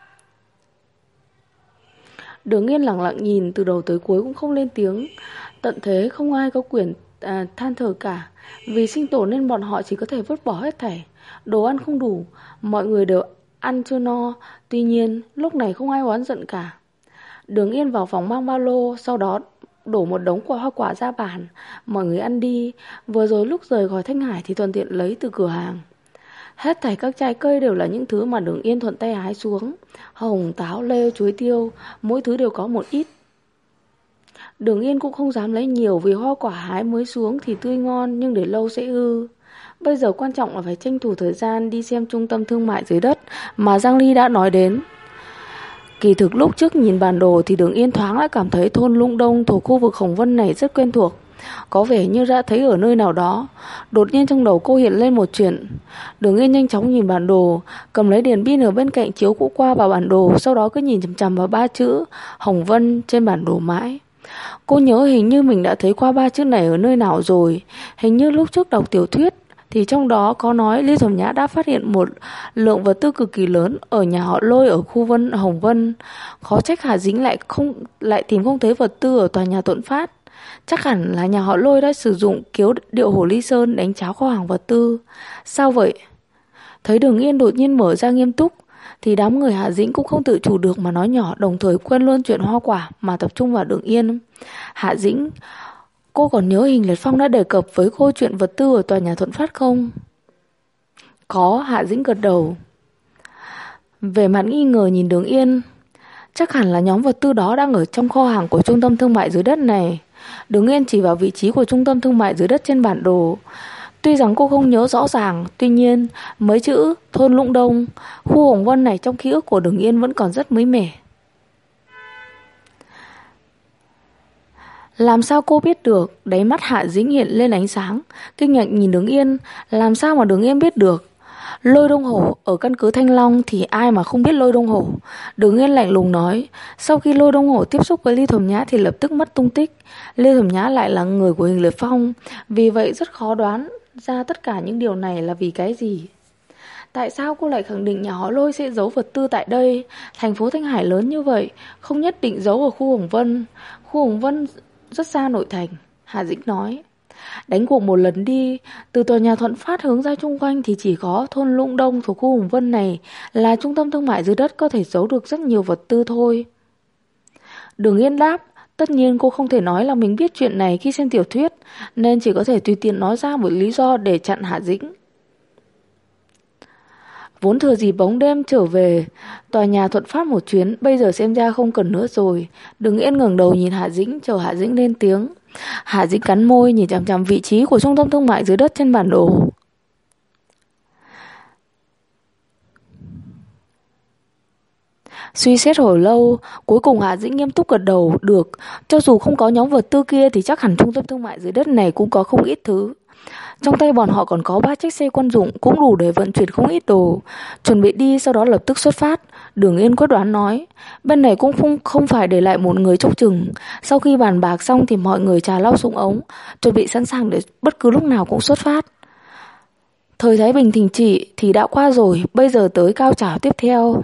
Đường Yên lặng lặng nhìn từ đầu tới cuối cũng không lên tiếng. Tận thế không ai có quyền than thở cả. Vì sinh tồn nên bọn họ chỉ có thể vứt bỏ hết thảy. Đồ ăn không đủ, mọi người đều ăn chưa no. Tuy nhiên lúc này không ai oán giận cả. Đường Yên vào phòng mang ba lô, sau đó đổ một đống hoa quả ra bàn. Mọi người ăn đi. Vừa rồi lúc rời khỏi Thanh Hải thì thuận tiện lấy từ cửa hàng. Hết thảy các trái cây đều là những thứ mà Đường Yên thuận tay hái xuống. Hồng, táo, lê, chuối tiêu, mỗi thứ đều có một ít. Đường Yên cũng không dám lấy nhiều vì hoa quả hái mới xuống thì tươi ngon nhưng để lâu sẽ hư. Bây giờ quan trọng là phải tranh thủ thời gian đi xem trung tâm thương mại dưới đất mà Giang Ly đã nói đến. Kỳ thực lúc trước nhìn bản đồ thì Đường Yên thoáng lại cảm thấy thôn Lũng Đông thuộc khu vực Hồng Vân này rất quen thuộc. Có vẻ như đã thấy ở nơi nào đó. Đột nhiên trong đầu cô hiện lên một chuyện. Đường Yên nhanh chóng nhìn bản đồ, cầm lấy đèn pin ở bên cạnh chiếu cũ qua vào bản đồ, sau đó cứ nhìn chằm chằm vào 3 chữ Hồng Vân trên bản đồ mãi. Cô nhớ hình như mình đã thấy qua 3 chữ này ở nơi nào rồi. Hình như lúc trước đọc tiểu thuyết thì trong đó có nói Lý Thẩm Nhã đã phát hiện một lượng vật tư cực kỳ lớn ở nhà họ Lôi ở khu Hồng Vân. Khó trách Hà Dính lại tìm không thấy vật tư ở tòa nhà Tuấn Phát. Chắc hẳn là nhà họ Lôi đã sử dụng kiếu điệu Hồ Ly Sơn đánh cháo kho hàng vật tư. Sao vậy? Thấy Đường Yên đột nhiên mở ra nghiêm túc thì đám người Hạ Dĩnh cũng không tự chủ được mà nói nhỏ, đồng thời quên luôn chuyện hoa quả mà tập trung vào Đường Yên. Hạ Dĩnh, cô còn nhớ Hình Liệt Phong đã đề cập với cô chuyện vật tư ở tòa nhà Thuận Phát không? Có, Hạ Dĩnh gật đầu. Về mặt nghi ngờ nhìn Đường Yên. Chắc hẳn là nhóm vật tư đó đang ở trong kho hàng của trung tâm thương mại dưới đất này. Đường Yên chỉ vào vị trí của trung tâm thương mại dưới đất trên bản đồ. Tuy rằng cô không nhớ rõ ràng, tuy nhiên mấy chữ thôn Lũng Đông, khu Hồng Vân này trong ký ức của Đường Yên vẫn còn rất mới mẻ. Làm sao cô biết được? Đáy mắt Hạ Dĩnh hiện lên ánh sáng, kinh ngạc nhìn Đường Yên. Làm sao mà Đường Yên biết được? Lôi Đông Hổ ở căn cứ Thanh Long thì ai mà không biết Lôi Đông Hổ. Đường Yên lạnh lùng nói. Sau khi Lôi Đông Hổ tiếp xúc với Ly Thẩm Nhã thì lập tức mất tung tích. Ly Thẩm Nhã lại là người của Hình Liệt Phong, vì vậy rất khó đoán ra tất cả những điều này là vì cái gì. Tại sao cô lại khẳng định nhà họ Lôi sẽ giấu vật tư tại đây? Thành phố Thanh Hải lớn như vậy, không nhất định giấu ở khu Hồng Vân. Khu Hồng Vân rất xa nội thành, Hà Dĩnh nói. Đánh cuộc một lần đi, từ tòa nhà Thuận Phát hướng ra chung quanh thì chỉ có thôn Lũng Đông thuộc khu Hồng Vân này là trung tâm thương mại dưới đất có thể giấu được rất nhiều vật tư thôi. Đường Yên đáp, tất nhiên cô không thể nói là mình biết chuyện này khi xem tiểu thuyết, nên chỉ có thể tùy tiện nói ra một lý do để chặn Hạ Dĩnh. Vốn thừa dịp bóng đêm trở về tòa nhà Thuận Phát một chuyến, bây giờ xem ra không cần nữa rồi. Đường Yên ngẩng đầu nhìn Hạ Dĩnh, chờ Hạ Dĩnh lên tiếng. Hạ Dĩnh cắn môi nhìn chằm chằm vị trí của trung tâm thương mại dưới đất trên bản đồ. Suy xét hồi lâu, cuối cùng Hạ Dĩnh nghiêm túc gật đầu. Được, cho dù không có nhóm vật tư kia thì chắc hẳn trung tâm thương mại dưới đất này cũng có không ít thứ. Trong tay bọn họ còn có 3 chiếc xe quân dụng, cũng đủ để vận chuyển không ít đồ. Chuẩn bị đi, sau đó lập tức xuất phát. Đường Yên quyết đoán nói. Bên này cũng không phải để lại một người chốc chừng. Sau khi bàn bạc xong thì mọi người trà lau súng ống, chuẩn bị sẵn sàng để bất cứ lúc nào cũng xuất phát. Thời Thái Bình thịnh trị thì đã qua rồi, bây giờ tới cao trào tiếp theo.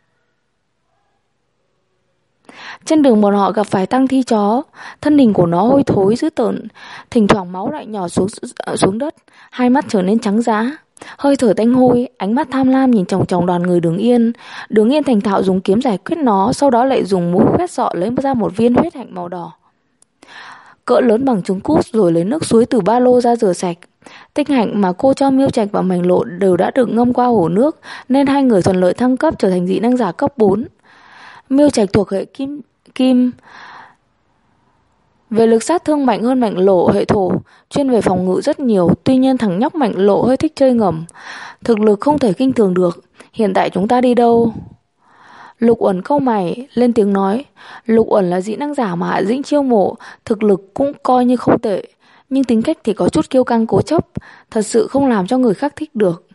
Trên đường bọn họ gặp phải Tăng Thi chó, thân hình của nó hôi thối dữ tợn, thỉnh thoảng máu lại nhỏ xuống đất, hai mắt trở nên trắng giá, hơi thở tanh hôi, ánh mắt tham lam nhìn chòng chòng đoàn người Đường Yên. Đường Yên thành thạo dùng kiếm giải quyết nó, sau đó lại dùng mũi khoét sọ lấy ra một viên huyết hạnh màu đỏ, cỡ lớn bằng trứng cút, rồi lấy nước suối từ ba lô ra rửa sạch. Tinh hạnh mà cô cho Miêu Trạch và Mảnh Lộ đều đã được ngâm qua hồ nước, nên hai người thuận lợi thăng cấp trở thành dị năng giả cấp 4. Miêu Trạch thuộc hệ kim, về lực sát thương mạnh hơn Mạnh Lộ hệ thổ, chuyên về phòng ngự rất nhiều. Tuy nhiên thằng nhóc Mạnh Lộ hơi thích chơi ngầm, thực lực không thể khinh thường được. Hiện tại chúng ta đi đâu? Lục Uẩn cau mày lên tiếng nói. Lục Uẩn là dị năng giả mà Hạ Dĩnh chiêu mộ, thực lực cũng coi như không tệ, nhưng tính cách thì có chút kiêu căng cố chấp, thật sự không làm cho người khác thích được.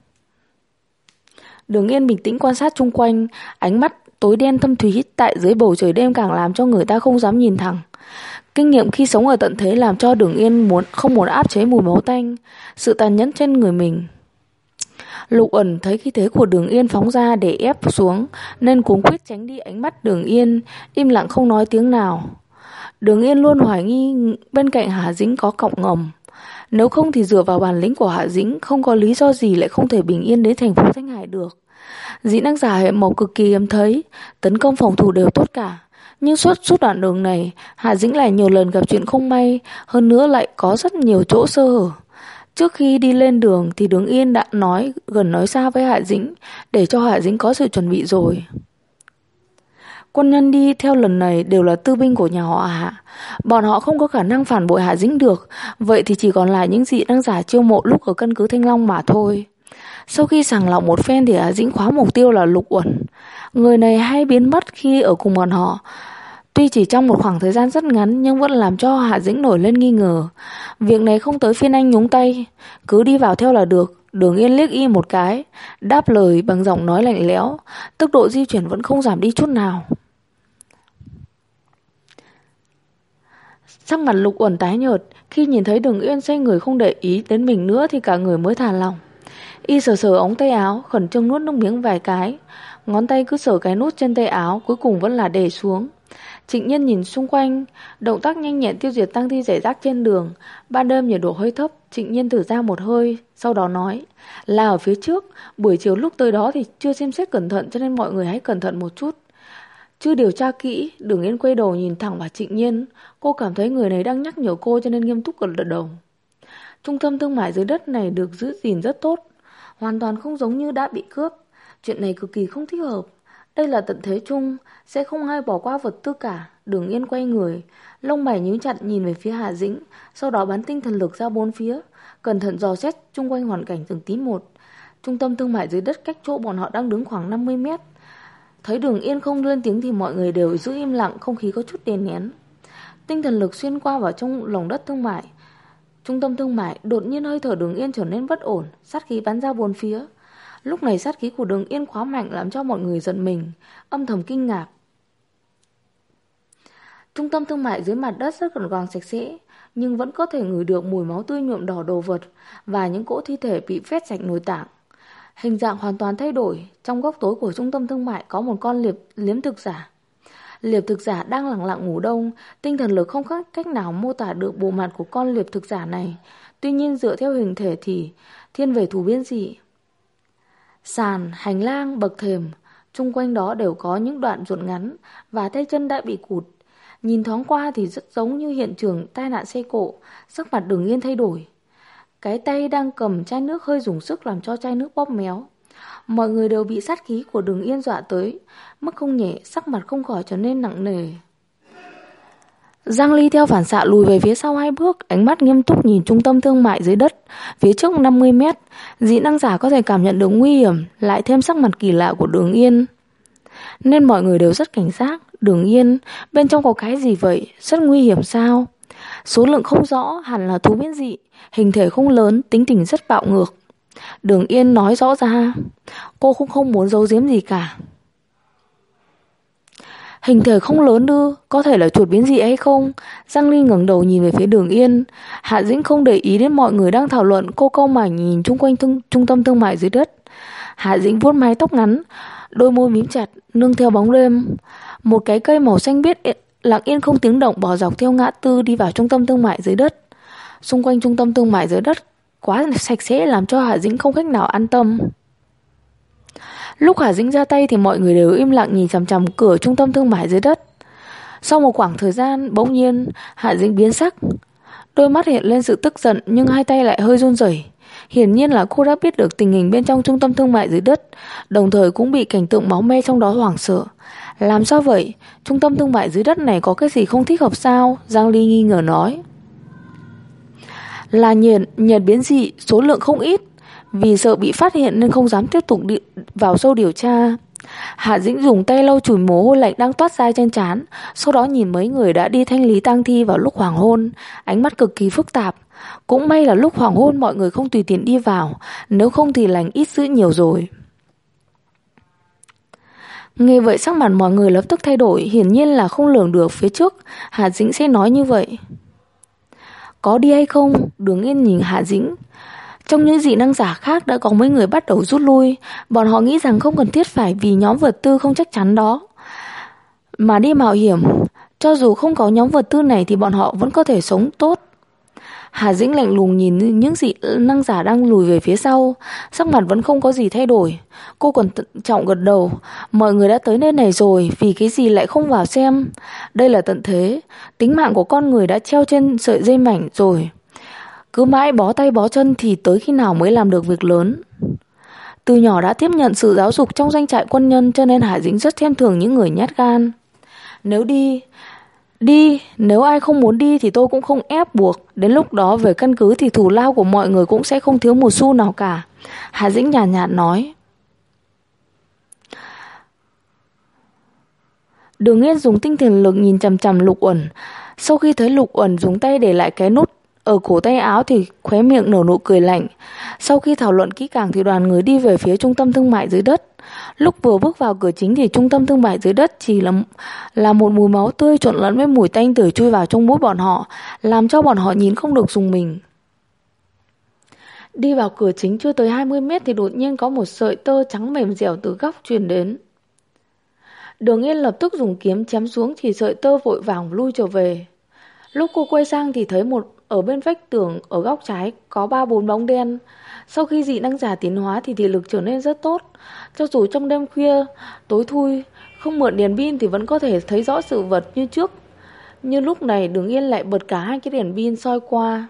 Đường Yên bình tĩnh quan sát chung quanh, ánh mắt tối đen thâm thúy tại dưới bầu trời đêm càng làm cho người ta không dám nhìn thẳng. Kinh nghiệm khi sống ở tận thế làm cho Đường Yên không muốn áp chế mùi máu tanh, sự tàn nhẫn trên người mình. Lục Uẩn thấy khí thế của Đường Yên phóng ra để ép xuống nên cuống quýt tránh đi ánh mắt Đường Yên, im lặng không nói tiếng nào. Đường Yên luôn hoài nghi bên cạnh Hà Dĩnh có cọng ngầm. Nếu không thì dựa vào bản lĩnh của Hà Dĩnh, không có lý do gì lại không thể bình yên đến thành phố Thanh Hải được. Dĩ năng giả hệ mộc cực kỳ hiếm thấy, tấn công phòng thủ đều tốt cả. Nhưng suốt đoạn đường này, Hà Dĩnh lại nhiều lần gặp chuyện không may, hơn nữa lại có rất nhiều chỗ sơ hở. Trước khi đi lên đường thì Đường Yên đã nói gần nói xa với Hạ Dĩnh để cho Hạ Dĩnh có sự chuẩn bị rồi. Quân nhân đi theo lần này đều là tư binh của nhà họ Hạ. Bọn họ không có khả năng phản bội Hạ Dĩnh được, vậy thì chỉ còn lại những dị năng giả chiêu mộ lúc ở căn cứ Thanh Long mà thôi. Sau khi sàng lọc một phen thì Hạ Dĩnh khóa mục tiêu là Lục Uẩn. Người này hay biến mất khi ở cùng bọn họ. Tuy chỉ trong một khoảng thời gian rất ngắn nhưng vẫn làm cho Hạ Dĩnh nổi lên nghi ngờ. Việc này không tới phiên anh nhúng tay, cứ đi vào theo là được. Đường Yên liếc y một cái, đáp lời bằng giọng nói lạnh lẽo, tốc độ di chuyển vẫn không giảm đi chút nào. Sắc mặt Lục Uẩn tái nhợt, khi nhìn thấy Đường Yên xoay người không để ý đến mình nữa thì cả người mới thả lỏng. Y sờ sờ ống tay áo, khẩn trương nuốt nước miếng vài cái, ngón tay cứ sờ cái nút trên tay áo, cuối cùng vẫn là để xuống. Trịnh Nhiên nhìn xung quanh, động tác nhanh nhẹn tiêu diệt tang thi rải rác trên đường. Ban đêm nhiệt độ hơi thấp, Trịnh Nhiên thở ra một hơi, sau đó nói, là ở phía trước, buổi chiều lúc tới đó thì chưa xem xét cẩn thận cho nên mọi người hãy cẩn thận một chút. Chưa điều tra kỹ, Đường Yên quay đầu nhìn thẳng vào Trịnh Nhiên, cô cảm thấy người này đang nhắc nhở cô cho nên nghiêm túc gật đầu. Trung tâm thương mại dưới đất này được giữ gìn rất tốt, hoàn toàn không giống như đã bị cướp. Chuyện này cực kỳ không thích hợp. Đây là tận thế chung, sẽ không ai bỏ qua vật tư cả. Đường Yên quay người, lông mày nhíu chặt nhìn về phía Hạ Dĩnh, sau đó bắn tinh thần lực ra bốn phía, cẩn thận dò xét chung quanh hoàn cảnh từng tí một. Trung tâm thương mại dưới đất cách chỗ bọn họ đang đứng khoảng 50 mét. Thấy Đường Yên không lên tiếng thì mọi người đều giữ im lặng, không khí có chút đè nén. Tinh thần lực xuyên qua vào trong lòng đất thương mại. Trung tâm thương mại, đột nhiên hơi thở Đường Yên trở nên bất ổn, sát khí bắn ra bốn phía. Lúc này sát khí của Đường Yên quá mạnh làm cho mọi người giận mình, âm thầm kinh ngạc. Trung tâm thương mại dưới mặt đất rất gọn gàng sạch sẽ, nhưng vẫn có thể ngửi được mùi máu tươi nhuộm đỏ đồ vật và những cỗ thi thể bị phét sạch nội tạng. Hình dạng hoàn toàn thay đổi, trong góc tối của trung tâm thương mại có một con liếm thực giả. Liệp thực giả đang lặng lặng ngủ đông, tinh thần lực không có cách nào mô tả được bộ mặt của con liệp thực giả này, tuy nhiên dựa theo hình thể thì thiên về thú biến dị. Sàn, hành lang, bậc thềm, chung quanh đó đều có những đoạn ruột ngắn và tay chân đã bị cụt. Nhìn thoáng qua thì rất giống như hiện trường tai nạn xe cộ, sắc mặt Đường Yên thay đổi. Cái tay đang cầm chai nước hơi dùng sức làm cho chai nước bóp méo. Mọi người đều bị sát khí của Đường Yên dọa tới, mức không nhẹ, sắc mặt không khỏi trở nên nặng nề. Giang Ly theo phản xạ lùi về phía sau 2 bước, ánh mắt nghiêm túc nhìn trung tâm thương mại dưới đất, phía trước 50 mét. Dị năng giả có thể cảm nhận được nguy hiểm, lại thêm sắc mặt kỳ lạ của Đường Yên, nên mọi người đều rất cảnh giác. Đường Yên, bên trong có cái gì vậy? Rất nguy hiểm sao? Số lượng không rõ, hẳn là thú biến dị, hình thể không lớn, tính tình rất bạo ngược. Đường Yên nói rõ ra, cô cũng không muốn giấu giếm gì cả. Hình thể không lớn ư, có thể là chuột biến dị hay không? Giang Ly ngẩng đầu nhìn về phía Đường Yên. Hạ Dĩnh không để ý đến mọi người đang thảo luận, cô cau mày nhìn chung quanh trung tâm thương mại dưới đất. Hạ Dĩnh vuốt mái tóc ngắn, đôi môi mím chặt, nương theo bóng đêm. Một cái cây màu xanh biếc lặng yên không tiếng động bò dọc theo ngã tư đi vào trung tâm thương mại dưới đất. Xung quanh trung tâm thương mại dưới đất quá sạch sẽ làm cho Hạ Dĩnh không cách nào an tâm. Lúc Hạ Dĩnh ra tay thì mọi người đều im lặng nhìn chằm chằm cửa trung tâm thương mại dưới đất. Sau một khoảng thời gian, bỗng nhiên Hạ Dĩnh biến sắc, đôi mắt hiện lên sự tức giận nhưng hai tay lại hơi run rẩy. Hiển nhiên là cô đã biết được tình hình bên trong trung tâm thương mại dưới đất, đồng thời cũng bị cảnh tượng máu me trong đó hoảng sợ. Làm sao vậy? Trung tâm thương mại dưới đất này có cái gì không thích hợp sao? Giang Ly nghi ngờ nói. Là nhiệt biến dị, số lượng không ít. Vì sợ bị phát hiện nên không dám tiếp tục vào sâu điều tra. Hạ Dĩnh dùng tay lau chùi mồ hôi lạnh đang toát ra trên trán, sau đó nhìn mấy người đã đi thanh lý tang thi vào lúc hoàng hôn, ánh mắt cực kỳ phức tạp. Cũng may là lúc hoàng hôn mọi người không tùy tiện đi vào, nếu không thì lành ít dữ nhiều rồi. Nghe vậy sắc mặt mọi người lập tức thay đổi, hiển nhiên là không lường được phía trước Hạ Dĩnh sẽ nói như vậy. Có đi hay không? Đường Yên nhìn Hạ Dĩnh. Trong những dị năng giả khác đã có mấy người bắt đầu rút lui. Bọn họ nghĩ rằng không cần thiết phải vì nhóm vật tư không chắc chắn đó mà đi mạo hiểm. Cho dù không có nhóm vật tư này thì bọn họ vẫn có thể sống tốt. Hà Dĩnh lạnh lùng nhìn những dị năng giả đang lùi về phía sau, sắc mặt vẫn không có gì thay đổi. Cô còn thận trọng gật đầu. Mọi người đã tới nơi này rồi, vì cái gì lại không vào xem? Đây là tận thế, tính mạng của con người đã treo trên sợi dây mảnh rồi. Cứ mãi bó tay bó chân thì tới khi nào mới làm được việc lớn? Từ nhỏ đã tiếp nhận sự giáo dục trong doanh trại quân nhân, cho nên Hà Dĩnh rất xem thường những người nhát gan. Nếu đi, nếu ai không muốn đi thì tôi cũng không ép buộc. Đến lúc đó về căn cứ thì thù lao của mọi người cũng sẽ không thiếu một xu nào cả. Hà Dĩnh nhàn nhạt nói. Đường Yên dùng tinh thần lực nhìn chằm chằm Lục Uẩn. Sau khi thấy Lục Uẩn dùng tay để lại cái nút ở cổ tay áo thì khóe miệng nở nụ cười lạnh. Sau khi thảo luận kỹ càng thì đoàn người đi về phía trung tâm thương mại dưới đất. Lúc vừa bước vào cửa chính thì trung tâm thương mại dưới đất chỉ là một mùi máu tươi trộn lẫn với mùi tanh tưởi chui vào trong mũi bọn họ, làm cho bọn họ nhìn không được rùng mình. Đi vào cửa chính chưa tới 20 mét thì đột nhiên có một sợi tơ trắng mềm dẻo từ góc truyền đến. Đường Yên lập tức dùng kiếm chém xuống thì sợi tơ vội vàng lui trở về. Lúc cô quay sang thì thấy ở bên vách tường ở góc trái có 3-4 bóng đen. Sau khi dị năng giả tiến hóa thì thị lực trở nên rất tốt. Cho dù trong đêm khuya, tối thui, không mượn đèn pin thì vẫn có thể thấy rõ sự vật như trước. Như lúc này Đường Yên lại bật cả hai cái đèn pin soi qua.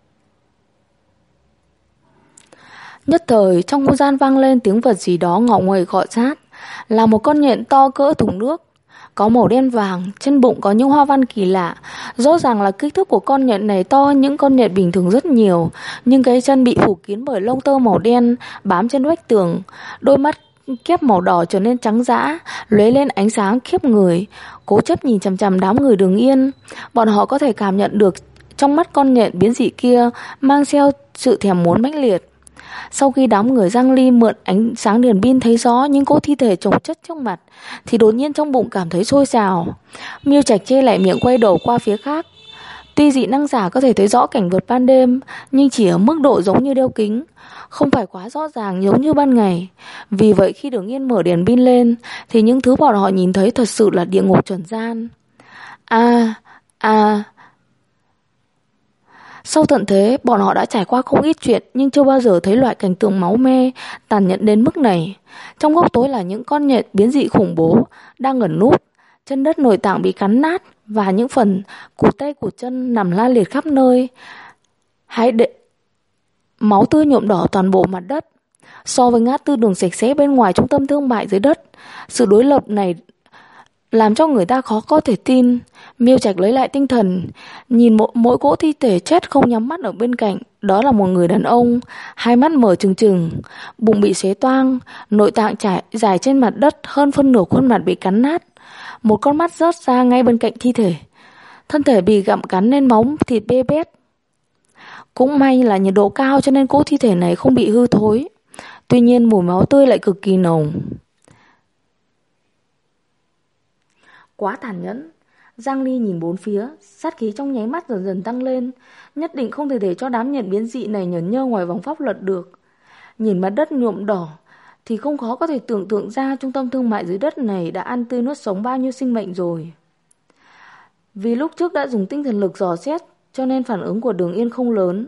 Nhất thời trong không gian vang lên tiếng vật gì đó ngọ nguậy gọi sát. Là một con nhện to cỡ thùng nước, có màu đen vàng, trên bụng có những hoa văn kỳ lạ. Rõ ràng là kích thước của con nhện này to hơn những con nhện bình thường rất nhiều, nhưng cái chân bị phủ kín bởi lông tơ màu đen bám trên vách tường. Đôi mắt kép màu đỏ trở nên trắng dã, lóe lên ánh sáng khiếp người, cố chấp nhìn chằm chằm đám người Đường Yên. Bọn họ có thể cảm nhận được trong mắt con nhện biến dị kia mang theo sự thèm muốn mãnh liệt. Sau khi đám người Giang Ly mượn ánh sáng đèn pin thấy rõ những cỗ thi thể chồng chất trước mặt, thì đột nhiên trong bụng cảm thấy sôi trào. Miêu Trạch che lại miệng quay đầu qua phía khác. Tuy dị năng giả có thể thấy rõ cảnh vật ban đêm, nhưng chỉ ở mức độ giống như đeo kính, không phải quá rõ ràng giống như ban ngày. Vì vậy khi Đường Yên mở đèn pin lên, thì những thứ bọn họ nhìn thấy thật sự là địa ngục trần gian. Sau tận thế, bọn họ đã trải qua không ít chuyện nhưng chưa bao giờ thấy loại cảnh tượng máu me, tàn nhẫn đến mức này. Trong góc tối là những con nhện biến dị khủng bố đang ẩn núp, chân đất nội tạng bị cắn nát và những phần cụt tay cụt chân nằm la liệt khắp nơi. Máu tươi nhuộm đỏ toàn bộ mặt đất. So với ngã tư đường sạch sẽ bên ngoài trung tâm thương mại dưới đất, sự đối lập này làm cho người ta khó có thể tin. Miêu Trạch lấy lại tinh thần, nhìn mỗi cỗ thi thể chết không nhắm mắt ở bên cạnh. Đó là một người đàn ông, hai mắt mở trừng trừng, bụng bị xé toang, nội tạng dài trên mặt đất, hơn phân nửa khuôn mặt bị cắn nát, một con mắt rớt ra ngay bên cạnh thi thể. Thân thể bị gặm cắn nên máu thịt bê bết. Cũng may là nhiệt độ cao cho nên cỗ thi thể này không bị hư thối. Tuy nhiên mùi máu tươi lại cực kỳ nồng. Quá tàn nhẫn. Giang Ly nhìn bốn phía, sát khí trong nháy mắt dần dần tăng lên. Nhất định không thể để cho đám nhện biến dị này nhởn nhơ ngoài vòng pháp luật được. Nhìn mặt đất nhuộm đỏ thì không khó có thể tưởng tượng ra trung tâm thương mại dưới đất này đã ăn tươi nuốt sống bao nhiêu sinh mệnh rồi. Vì lúc trước đã dùng tinh thần lực dò xét, cho nên phản ứng của Đường Yên không lớn.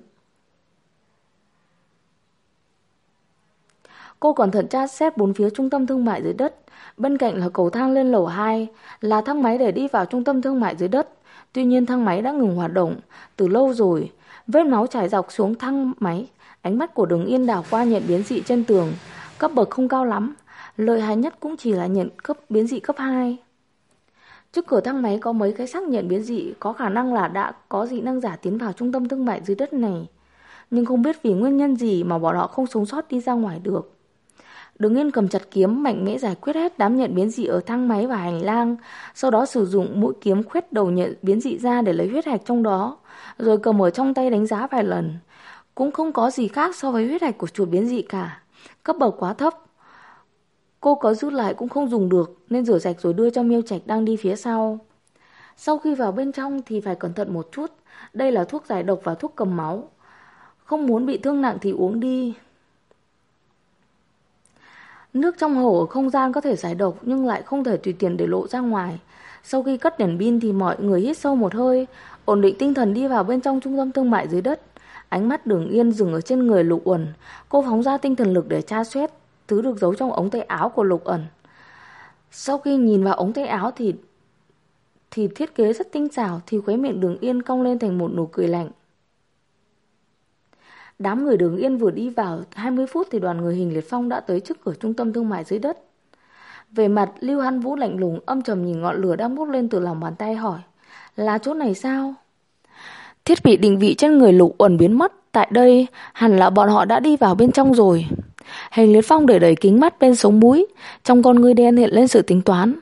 Cô cẩn thận tra xét bốn phía trung tâm thương mại dưới đất. Bên cạnh là cầu thang lên lầu 2, là thang máy để đi vào trung tâm thương mại dưới đất. Tuy nhiên thang máy đã ngừng hoạt động từ lâu rồi. Vết máu chảy dọc xuống thang máy. Ánh mắt của Đường Yên đảo qua nhện biến dị trên tường. Cấp bậc không cao lắm, lợi hại nhất cũng chỉ là nhện biến dị cấp 2. Trước cửa thang máy có mấy cái xác nhện biến dị, có khả năng là đã có dị năng giả tiến vào trung tâm thương mại dưới đất này. Nhưng không biết vì nguyên nhân gì mà bọn họ không sống sót đi ra ngoài được. Đường Yên cầm chặt kiếm mạnh mẽ giải quyết hết đám nhện biến dị ở thang máy và hành lang, sau đó sử dụng mũi kiếm khoét đầu nhện biến dị ra để lấy huyết hạch trong đó, rồi cầm ở trong tay đánh giá vài lần. Cũng không có gì khác so với huyết hạch của chuột biến dị cả, cấp bậc quá thấp. Cô có giữ lại cũng không dùng được nên rửa sạch rồi đưa cho Miêu Trạch đang đi phía sau. Sau khi vào bên trong thì phải cẩn thận một chút, đây là thuốc giải độc và thuốc cầm máu. không muốn bị thương nặng thì uống đi. Nước trong hồ ở không gian có thể giải độc nhưng lại không thể tùy tiện để lộ ra ngoài. Sau khi cất đèn pin thì mọi người hít sâu một hơi, ổn định tinh thần đi vào bên trong trung tâm thương mại dưới đất. Ánh mắt Đường Yên dừng ở trên người Lục Uẩn. Cô phóng ra tinh thần lực để tra xét thứ được giấu trong ống tay áo của Lục Uẩn. Sau khi nhìn vào ống tay áo thì thiết kế rất tinh xảo, thì khóe miệng Đường Yên cong lên thành một nụ cười lạnh. Đám người Đường Yên vừa đi vào 20 phút thì đoàn người Hình Liệt Phong đã tới trước cửa trung tâm thương mại dưới đất. Về mặt Lưu Hàn Vũ lạnh lùng âm trầm nhìn ngọn lửa đang bốc lên từ lòng bàn tay hỏi: là chỗ này sao? Thiết bị định vị trên người Lục Uẩn biến mất. Tại đây hẳn là bọn họ đã đi vào bên trong rồi. Hình Liệt Phong để đẩy kính mắt bên sống mũi, trong con ngươi đen hiện lên sự tính toán.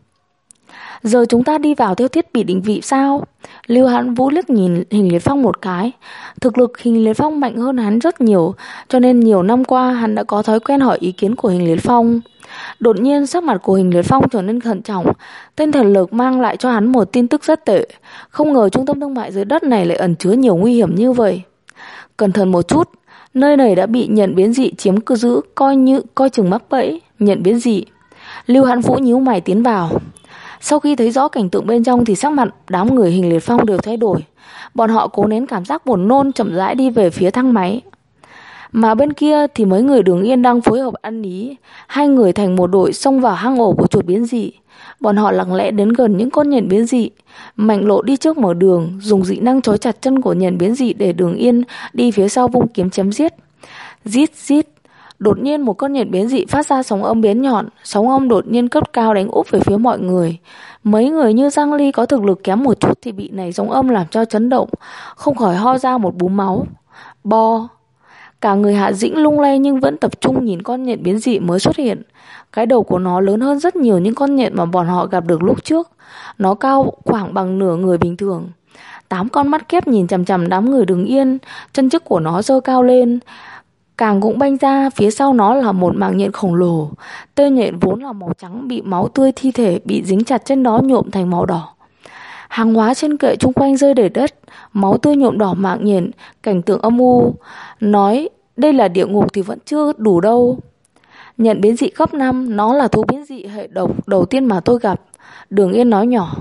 Giờ chúng ta đi vào theo thiết bị định vị sao? Lưu Hàn Vũ liếc nhìn Hình Liệt Phong một cái. Thực lực Hình Liệt Phong mạnh hơn hắn rất nhiều, cho nên nhiều năm qua hắn đã có thói quen hỏi ý kiến của Hình Liệt Phong. Đột nhiên sắc mặt của Hình Liệt Phong trở nên khẩn trọng. Tên thần lực mang lại cho hắn một tin tức rất tệ. Không ngờ trung tâm thương mại dưới đất này lại ẩn chứa nhiều nguy hiểm như vậy. Cẩn thận một chút, nơi này đã bị nhận biến dị chiếm cứ giữ, coi chừng mắc bẫy. Nhận biến dị. Lưu Hàn Vũ nhíu mày tiến vào. Sau khi thấy rõ cảnh tượng bên trong thì sắc mặt đám người Hình Liệt Phong đều thay đổi. Bọn họ cố nén cảm giác buồn nôn, chậm rãi đi về phía thang máy. Mà bên kia thì mấy người Đường Yên đang phối hợp ăn ý. Hai người thành một đội xông vào hang ổ của chuột biến dị. Bọn họ lặng lẽ đến gần những con nhện biến dị. Mạnh Lộ đi trước mở đường, dùng dị năng trói chặt chân của nhện biến dị để Đường Yên đi phía sau vung kiếm chém giết. Rít rít. Đột nhiên một con nhện biến dị phát ra sóng âm biến nhọn. Sóng âm đột nhiên cấp cao đánh úp về phía mọi người. Mấy người như Giang Ly có thực lực kém một chút thì bị này sóng âm làm cho chấn động, không khỏi ho ra một búng máu. Bo. Cả người Hạ Dĩnh lung lay nhưng vẫn tập trung nhìn con nhện biến dị mới xuất hiện. Cái đầu của nó lớn hơn rất nhiều những con nhện mà bọn họ gặp được lúc trước. Nó cao khoảng bằng nửa người bình thường. 8 con mắt kép nhìn chằm chằm đám người Đường Yên. Chân trước của nó giơ cao lên, càng cũng banh ra. Phía sau nó là một mạng nhện khổng lồ. Tơ nhện vốn là màu trắng bị máu tươi thi thể bị dính chặt trên đó nhuộm thành màu đỏ. Hàng hóa trên kệ chung quanh rơi đầy đất, máu tươi nhuộm đỏ mạng nhện, cảnh tượng âm u. Nói đây là địa ngục thì vẫn chưa đủ đâu. Nhện biến dị cấp 5, nó là thú biến dị hệ độc đầu tiên mà tôi gặp. Đường Yên nói nhỏ.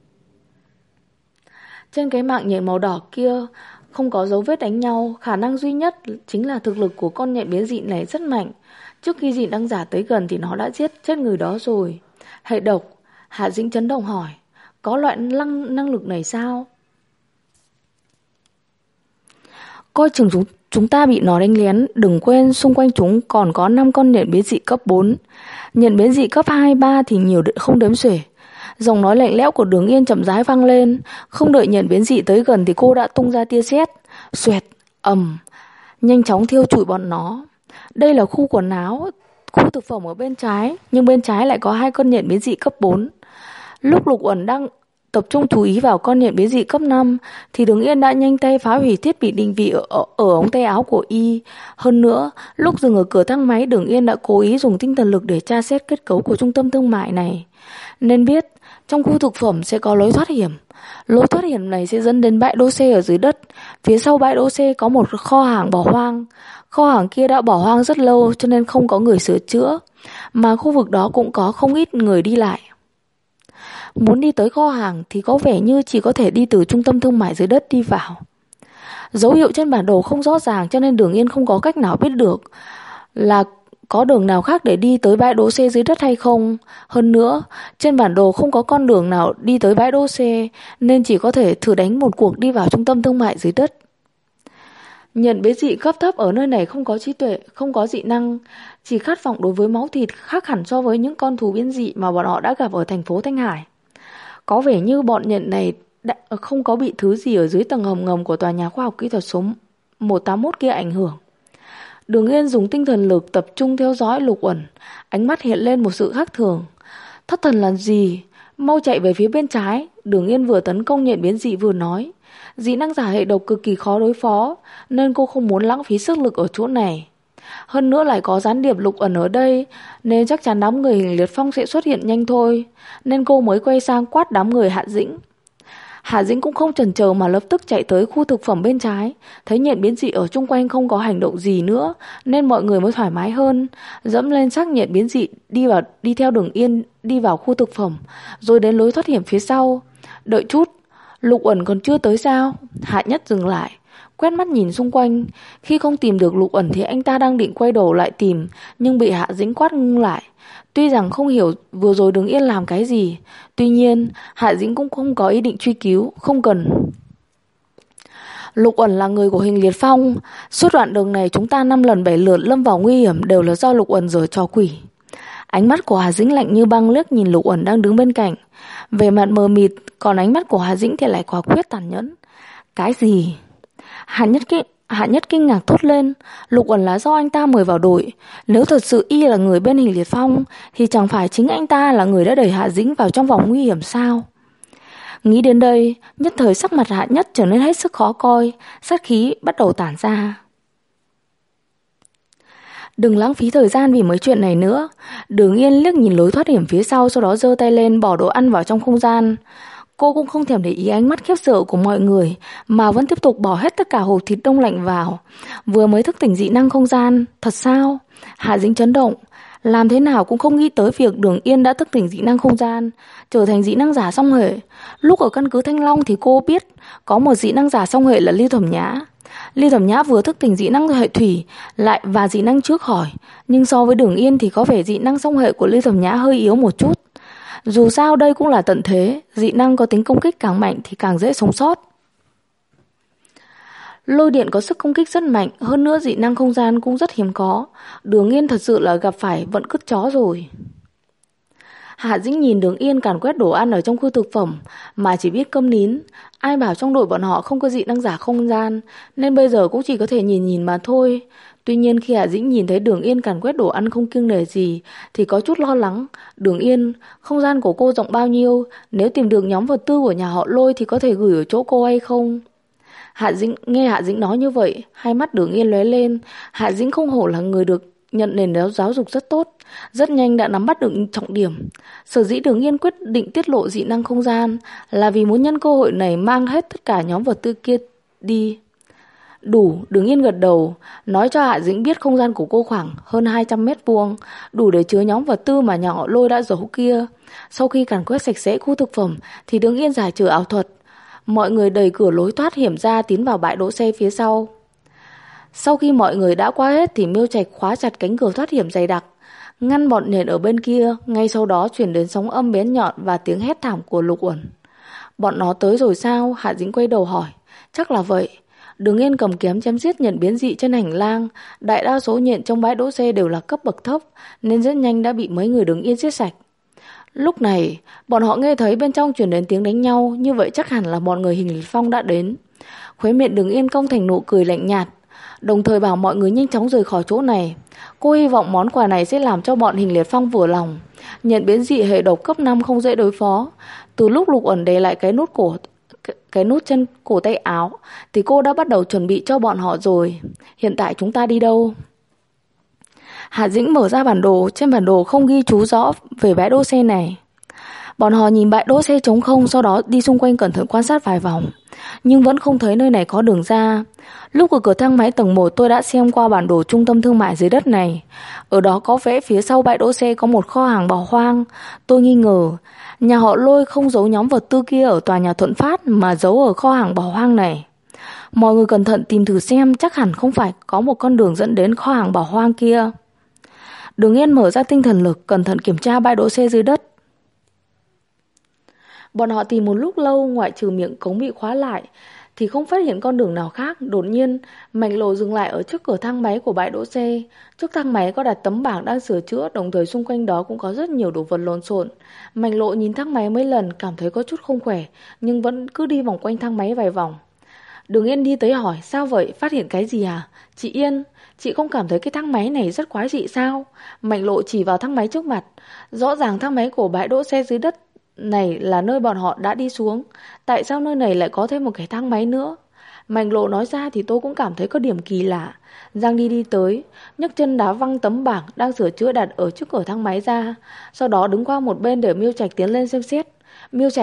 Trên cái mạng nhện màu đỏ kia không có dấu vết đánh nhau, khả năng duy nhất chính là thực lực của con nhện biến dị này rất mạnh. Trước khi dị năng giả tới gần thì nó đã giết chết người đó rồi. Hệ độc. Hạ Dĩnh chấn động hỏi. Có loại năng lực này sao? Coi chừng chúng ta bị nó đánh lén. Đừng quên xung quanh chúng còn có 5 con nhện biến dị cấp 4. Nhện biến dị cấp 2, 3 thì nhiều không đếm xuể. Giọng nói lạnh lẽo của Đường Yên chậm rãi vang lên. Không đợi nhện biến dị tới gần thì cô đã tung ra tia sét. Xoẹt, ầm, nhanh chóng thiêu trụi bọn nó. Đây là khu quần áo, khu thực phẩm ở bên trái, nhưng bên trái lại có 2 con nhện biến dị cấp 4. Lúc Lục Uẩn đang tập trung chú ý vào con nhện biến dị cấp 5 thì Đường Yên đã nhanh tay phá hủy thiết bị định vị ở ống tay áo của y. Hơn nữa, lúc dừng ở cửa thang máy, Đường Yên đã cố ý dùng tinh thần lực để tra xét kết cấu của trung tâm thương mại này. Nên biết trong khu thực phẩm sẽ có lối thoát hiểm. Lối thoát hiểm này sẽ dẫn đến bãi đỗ xe ở dưới đất. Phía sau bãi đỗ xe có một kho hàng bỏ hoang. Kho hàng kia đã bỏ hoang rất lâu cho nên không có người sửa chữa, mà khu vực đó cũng có không ít người đi lại. Muốn đi tới kho hàng thì có vẻ như chỉ có thể đi từ trung tâm thương mại dưới đất đi vào. Dấu hiệu trên bản đồ không rõ ràng cho nên Đường Yên không có cách nào biết được là có đường nào khác để đi tới bãi đỗ xe dưới đất hay không. Hơn nữa, trên bản đồ không có con đường nào đi tới bãi đỗ xe nên chỉ có thể thử đánh một cuộc đi vào trung tâm thương mại dưới đất. Nhện biến dị cấp thấp ở nơi này không có trí tuệ, không có dị năng, chỉ khát vọng đối với máu thịt, khác hẳn so với những con thú biến dị mà bọn họ đã gặp ở thành phố Thanh Hải. Có vẻ như bọn nhện này không có bị thứ gì ở dưới tầng hầm ngầm của tòa nhà khoa học kỹ thuật số 181 kia ảnh hưởng. Đường Yên dùng tinh thần lực tập trung theo dõi Lục Uẩn, ánh mắt hiện lên một sự khác thường. Thất thần làm gì? Mau chạy về phía bên trái. Đường Yên vừa tấn công nhện biến dị vừa nói. Dị năng giả hệ độc cực kỳ khó đối phó nên cô không muốn lãng phí sức lực ở chỗ này. Hơn nữa lại có gián điệp Lục Uẩn ở đây nên chắc chắn đám người Hình Liệt Phong sẽ xuất hiện nhanh thôi, nên cô mới quay sang quát đám người Hạ Dĩnh. Hạ Dĩnh cũng không chần chờ mà lập tức chạy tới khu thực phẩm bên trái. Thấy nhện biến dị ở chung quanh không có hành động gì nữa nên mọi người mới thoải mái hơn. Dẫm lên xác nhện biến dị đi theo Đường Yên đi vào khu thực phẩm, rồi đến lối thoát hiểm phía sau. Đợi chút, Lục Uẩn còn chưa tới sao? Hạ Nhất dừng lại, quét mắt nhìn xung quanh. Khi không tìm được Lục Uẩn thì anh ta đang định quay đầu lại tìm, nhưng bị Hạ Dĩnh quát ngưng lại. Tuy rằng không hiểu vừa rồi Đường Yên làm cái gì, tuy nhiên Hạ Dĩnh cũng không có ý định truy cứu, không cần. Lục Uẩn là người của Hình Liệt Phong. Suốt đoạn đường này chúng ta 5 lần 7 lượt lâm vào nguy hiểm đều là do Lục Uẩn giở trò quỷ. Ánh mắt của Hạ Dĩnh lạnh như băng liếc nhìn Lục Uẩn đang đứng bên cạnh, về mặt mờ mịt, còn ánh mắt của Hạ Dĩnh thì lại quả quyết tàn nhẫn. Cái gì? Hạ Nhất kinh ngạc thốt lên. Lục Uẩn là do anh ta mời vào đội. Nếu thật sự y là người bên Hình Liệt Phong thì chẳng phải chính anh ta là người đã đẩy Hạ Dĩnh vào trong vòng nguy hiểm sao? Nghĩ đến đây, nhất thời sắc mặt Hạ Nhất trở nên hết sức khó coi, sát khí bắt đầu tản ra. Đừng lãng phí thời gian vì mấy chuyện này nữa. Đường Yên liếc nhìn lối thoát hiểm phía sau, sau đó giơ tay lên bỏ đồ ăn vào trong không gian. Cô cũng không thèm để ý ánh mắt khiếp sợ của mọi người, mà vẫn tiếp tục bỏ hết tất cả hộp thịt đông lạnh vào. Vừa mới thức tỉnh dị năng không gian, thật sao? Hạ Dĩnh chấn động, làm thế nào cũng không nghĩ tới việc Đường Yên đã thức tỉnh dị năng không gian, trở thành dị năng giả song hệ. Lúc ở căn cứ Thanh Long thì cô biết có một dị năng giả song hệ là Lưu Thẩm Nhã. Lưu Thẩm Nhã vừa thức tỉnh dị năng hệ thủy lại và dị năng trước khỏi, nhưng so với Đường Yên thì có vẻ dị năng song hệ của Lưu Thẩm Nhã hơi yếu một chút. Dù sao đây cũng là tận thế, dị năng có tính công kích càng mạnh thì càng dễ sống sót. Lôi điện có sức công kích rất mạnh, hơn nữa dị năng không gian cũng rất hiếm có. Đường Yên thật sự là gặp phải vận cứt chó rồi. Hạ Dĩnh nhìn Đường Yên càn quét đồ ăn ở trong khu thực phẩm mà chỉ biết câm nín. Ai bảo trong đội bọn họ không có dị năng giả không gian, nên bây giờ cũng chỉ có thể nhìn nhìn mà thôi. Tuy nhiên khi Hạ Dĩnh nhìn thấy Đường Yên càn quét đồ ăn không kiêng nể gì thì có chút lo lắng. Đường Yên, không gian của cô rộng bao nhiêu? Nếu tìm được nhóm vật tư của nhà họ Lôi thì có thể gửi ở chỗ cô hay không? Nghe Hạ Dĩnh nói như vậy, hai mắt Đường Yên lóe lên. Hạ Dĩnh không hổ là người được nhận nền giáo dục rất tốt, rất nhanh đã nắm bắt được trọng điểm. Sở dĩ Đường Yên quyết định tiết lộ dị năng không gian là vì muốn nhân cơ hội này mang hết tất cả nhóm vật tư kia đi. Đủ, Đường Yên gật đầu, nói cho Hạ Dĩnh biết không gian của cô khoảng hơn 200 mét vuông, đủ để chứa nhóm vật tư mà nhà họ Lôi đã giấu kia. Sau khi càn quét sạch sẽ khu thực phẩm thì Đường Yên giải trừ ảo thuật. Mọi người đẩy cửa lối thoát hiểm ra tiến vào bãi đỗ xe phía sau. Sau khi mọi người đã qua hết thì Miêu Trạch khóa chặt cánh cửa thoát hiểm dày đặc, ngăn bọn nhện ở bên kia. Ngay sau đó chuyển đến sóng âm bén nhọn và tiếng hét thảm của Lục Uẩn. Bọn nó tới rồi sao? Hạ Dĩnh quay đầu hỏi. Chắc là vậy. Đường Yên cầm kiếm chém giết nhện biến dị trên hành lang. Đại đa số nhện trong bãi đỗ xe đều là cấp bậc thấp, nên rất nhanh đã bị mấy người Đường Yên giết sạch. Lúc này, bọn họ nghe thấy bên trong truyền đến tiếng đánh nhau, như vậy chắc hẳn là bọn người Hình Liệt Phong đã đến. Khóe miệng Đường Yên cong thành nụ cười lạnh nhạt, đồng thời bảo mọi người nhanh chóng rời khỏi chỗ này. Cô hy vọng món quà này sẽ làm cho bọn Hình Liệt Phong vừa lòng. Nhện biến dị hệ độc cấp 5 không dễ đối phó. Từ lúc Lục Uẩn để lại cái nút trên cổ tay áo thì cô đã bắt đầu chuẩn bị cho bọn họ rồi. Hiện tại chúng ta đi đâu? Hạ Dĩnh mở ra bản đồ, trên bản đồ không ghi chú rõ về bãi đỗ xe này. Bọn họ nhìn bãi đỗ xe trống không, sau đó đi xung quanh cẩn thận quan sát vài vòng, nhưng vẫn không thấy nơi này có đường ra. Lúc ở cửa thang máy tầng 1 tôi đã xem qua bản đồ trung tâm thương mại dưới đất này. Ở đó có vẽ phía sau bãi đỗ xe có một kho hàng bỏ hoang. Tôi nghi ngờ nhà họ Lôi không giấu nhóm vật tư kia ở tòa nhà Thuận Phát mà giấu ở kho hàng bỏ hoang này. Mọi người cẩn thận tìm thử xem, chắc hẳn không phải có một con đường dẫn đến kho hàng bỏ hoang kia. Đường Yên mở ra tinh thần lực, cẩn thận kiểm tra bãi đỗ xe dưới đất. Bọn họ tìm một lúc lâu, ngoại trừ miệng cống bị khóa lại thì không phát hiện con đường nào khác. Đột nhiên, Mạnh Lộ dừng lại ở trước cửa thang máy của bãi đỗ xe. Trước thang máy có đặt tấm bảng đang sửa chữa, đồng thời xung quanh đó cũng có rất nhiều đồ vật lộn xộn. Mạnh Lộ nhìn thang máy mấy lần, cảm thấy có chút không khỏe, nhưng vẫn cứ đi vòng quanh thang máy vài vòng. Đường Yên đi tới hỏi, sao vậy, phát hiện cái gì à? Chị Yên, chị không cảm thấy cái thang máy này rất quái dị sao? Mạnh Lộ chỉ vào thang máy trước mặt. Rõ ràng thang máy của bãi đỗ xe dưới đất này là nơi bọn họ đã đi xuống. Tại sao nơi này lại có thêm một cái thang máy nữa? Mạnh Lộ nói ra thì tôi cũng cảm thấy có điểm kỳ lạ. Giang đi tới, nhấc chân đá văng tấm bảng đang sửa chữa đặt ở trước cửa thang máy ra, sau đó đứng qua một bên để Miêu Trạch tiến lên xem xét. Miêu Trạch,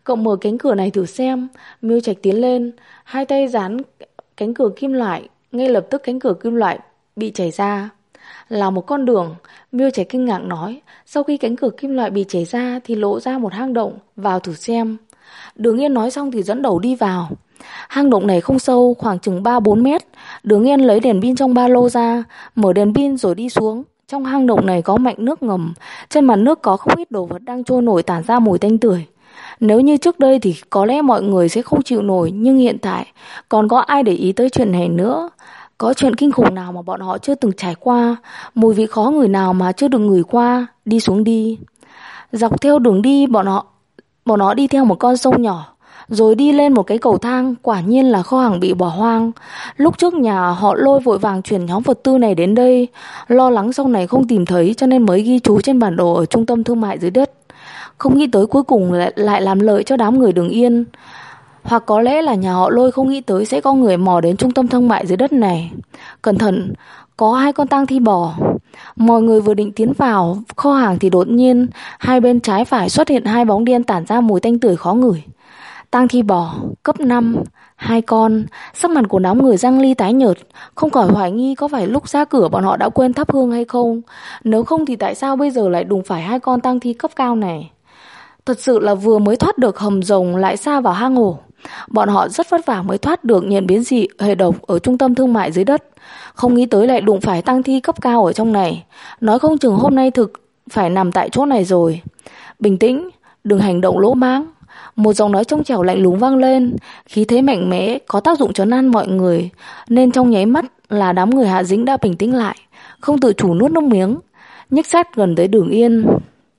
Cậu mở cánh cửa này thử xem. Miêu Trạch tiến lên, hai tay dán cánh cửa kim loại. Ngay lập tức cánh cửa kim loại bị chảy ra. Là một con đường. Miêu Trạch kinh ngạc nói. Sau khi cánh cửa kim loại bị chảy ra thì lộ ra một hang động. Vào thử xem. Đường Yên nói xong thì dẫn đầu đi vào. Hang động này không sâu, khoảng chừng 3-4 mét. Đường Yên lấy đèn pin trong ba lô ra, mở đèn pin rồi đi xuống. Trong hang động này có mạch nước ngầm. Trên mặt nước có không ít đồ vật đang trôi nổi tản ra mùi tanh tưởi. Nếu như trước đây thì có lẽ mọi người sẽ không chịu nổi, nhưng hiện tại còn có ai để ý tới chuyện này nữa. Có chuyện kinh khủng nào mà bọn họ chưa từng trải qua, mùi vị khó ngửi nào mà chưa được ngửi qua. Đi xuống đi. Dọc theo đường đi bọn họ đi theo một con sông nhỏ, rồi đi lên một cái cầu thang. Quả nhiên là kho hàng bị bỏ hoang. Lúc trước nhà họ Lôi vội vàng chuyển nhóm vật tư này đến đây, lo lắng sau này không tìm thấy cho nên mới ghi chú trên bản đồ ở trung tâm thương mại dưới đất. Không nghĩ tới cuối cùng lại làm lợi cho đám người Đường Yên. Hoặc có lẽ là nhà họ Lôi không nghĩ tới sẽ có người mò đến trung tâm thương mại dưới đất này. Cẩn thận, có 2 con tang thi bò. Mọi người vừa định tiến vào kho hàng thì đột nhiên hai bên trái phải xuất hiện 2 bóng đen tản ra mùi tanh tưởi khó ngửi. Tang thi bò cấp 5, 2 con. Sắc mặt của đám người Giang Ly tái nhợt, không khỏi hoài nghi có phải lúc ra cửa bọn họ đã quên thắp hương hay không. Nếu không thì tại sao bây giờ lại đụng phải 2 con tang thi cấp cao này. Thật sự là vừa mới thoát được hầm rồng lại sa vào hang ổ. Bọn họ rất vất vả mới thoát được nhận biến dị hệ độc ở trung tâm thương mại dưới đất. Không nghĩ tới lại đụng phải tang thi cấp cao ở trong này. Nói không chừng hôm nay thực phải nằm tại chỗ này rồi. Bình tĩnh, đừng hành động lỗ mãng. Một giọng nói trong trẻo lạnh lùng vang lên, khí thế mạnh mẽ có tác dụng trấn an mọi người, nên trong nháy mắt là đám người Hạ Dĩnh đã bình tĩnh lại, không tự chủ nuốt nước miếng, nhích sát gần tới Đường Yên.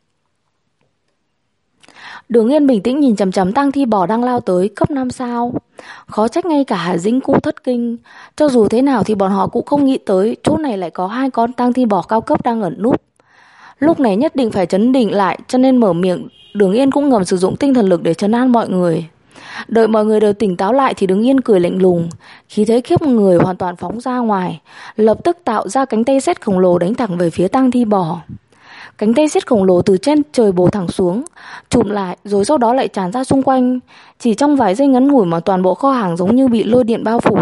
Đường Yên bình tĩnh nhìn chằm chằm tang thi bò đang lao tới, cấp 5 sao. Khó trách ngay cả Hạ Dĩnh cũng thất kinh. Cho dù thế nào thì bọn họ cũng không nghĩ tới chỗ này lại có 2 con tang thi bò cao cấp đang ẩn núp. Lúc này nhất định phải trấn định lại, cho nên mở miệng. Đường Yên cũng ngầm sử dụng tinh thần lực để trấn an mọi người. Đợi mọi người đều tỉnh táo lại thì Đường Yên cười lạnh lùng, khí thế khiếp người hoàn toàn phóng ra ngoài, lập tức tạo ra cánh tay sét khổng lồ đánh thẳng về phía tang thi bò. Cánh tay sét khổng lồ từ trên trời bổ thẳng xuống, chụm lại rồi sau đó lại tràn ra xung quanh. Chỉ trong vài giây ngắn ngủi mà toàn bộ kho hàng giống như bị lôi điện bao phủ.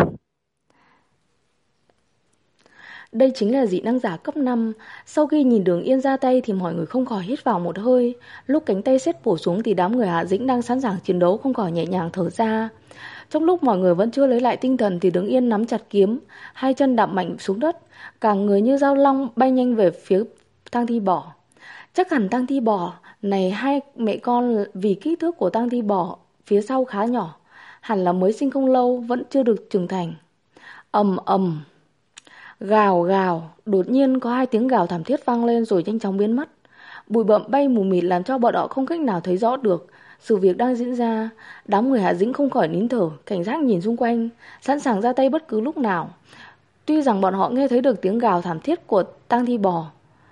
Đây chính là dị năng giả cấp 5. Sau khi nhìn Đường Yên ra tay thì mọi người không khỏi hít vào một hơi. Lúc cánh tay sét bổ xuống thì đám người Hạ Dĩnh đang sẵn sàng chiến đấu không khỏi nhẹ nhàng thở ra. Trong lúc mọi người vẫn chưa lấy lại tinh thần thì Đường Yên nắm chặt kiếm, 2 chân đạp mạnh xuống đất, cả người như dao long bay nhanh về phía tang thi bò. Chắc hẳn tang thi bò này 2 mẹ con vì kích thước của tang thi bò phía sau khá nhỏ, hẳn là mới sinh không lâu, vẫn chưa được trưởng thành. Ầm ầm, gào gào, đột nhiên có 2 tiếng gào thảm thiết vang lên rồi nhanh chóng biến mất. Bụi bặm bay mù mịt làm cho bọn họ không cách nào thấy rõ được sự việc đang diễn ra. Đám người Hạ Dĩnh không khỏi nín thở, cảnh giác nhìn xung quanh, sẵn sàng ra tay bất cứ lúc nào. Tuy rằng bọn họ nghe thấy được tiếng gào thảm thiết của tang thi bò.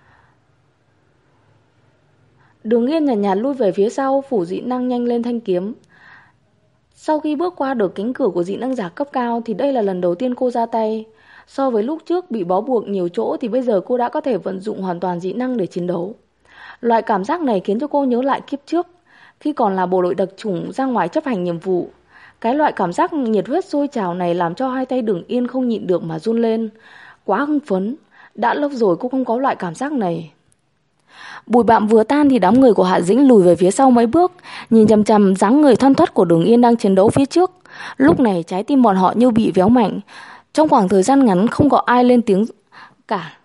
Đường Yên nhàn nhạt lui về phía sau, phủ dị năng nhanh lên thanh kiếm. Sau khi bước qua được cánh cửa của dị năng giả cấp cao thì đây là lần đầu tiên cô ra tay. So với lúc trước bị bó buộc nhiều chỗ thì bây giờ cô đã có thể vận dụng hoàn toàn dị năng để chiến đấu. Loại cảm giác này khiến cho cô nhớ lại kiếp trước, khi còn là bộ đội đặc chủng ra ngoài chấp hành nhiệm vụ. Cái loại cảm giác nhiệt huyết sôi trào này làm cho 2 tay Đường Yên không nhịn được mà run lên. Quá hưng phấn, đã lâu rồi cô không có loại cảm giác này. Bụi bặm vừa tan thì đám người của Hạ Dĩnh lùi về phía sau mấy bước, nhìn chằm chằm dáng người thoăn thoắt của Đường Yên đang chiến đấu phía trước. Lúc này trái tim bọn họ như bị véo mạnh. Trong khoảng thời gian ngắn không có ai lên tiếng cả.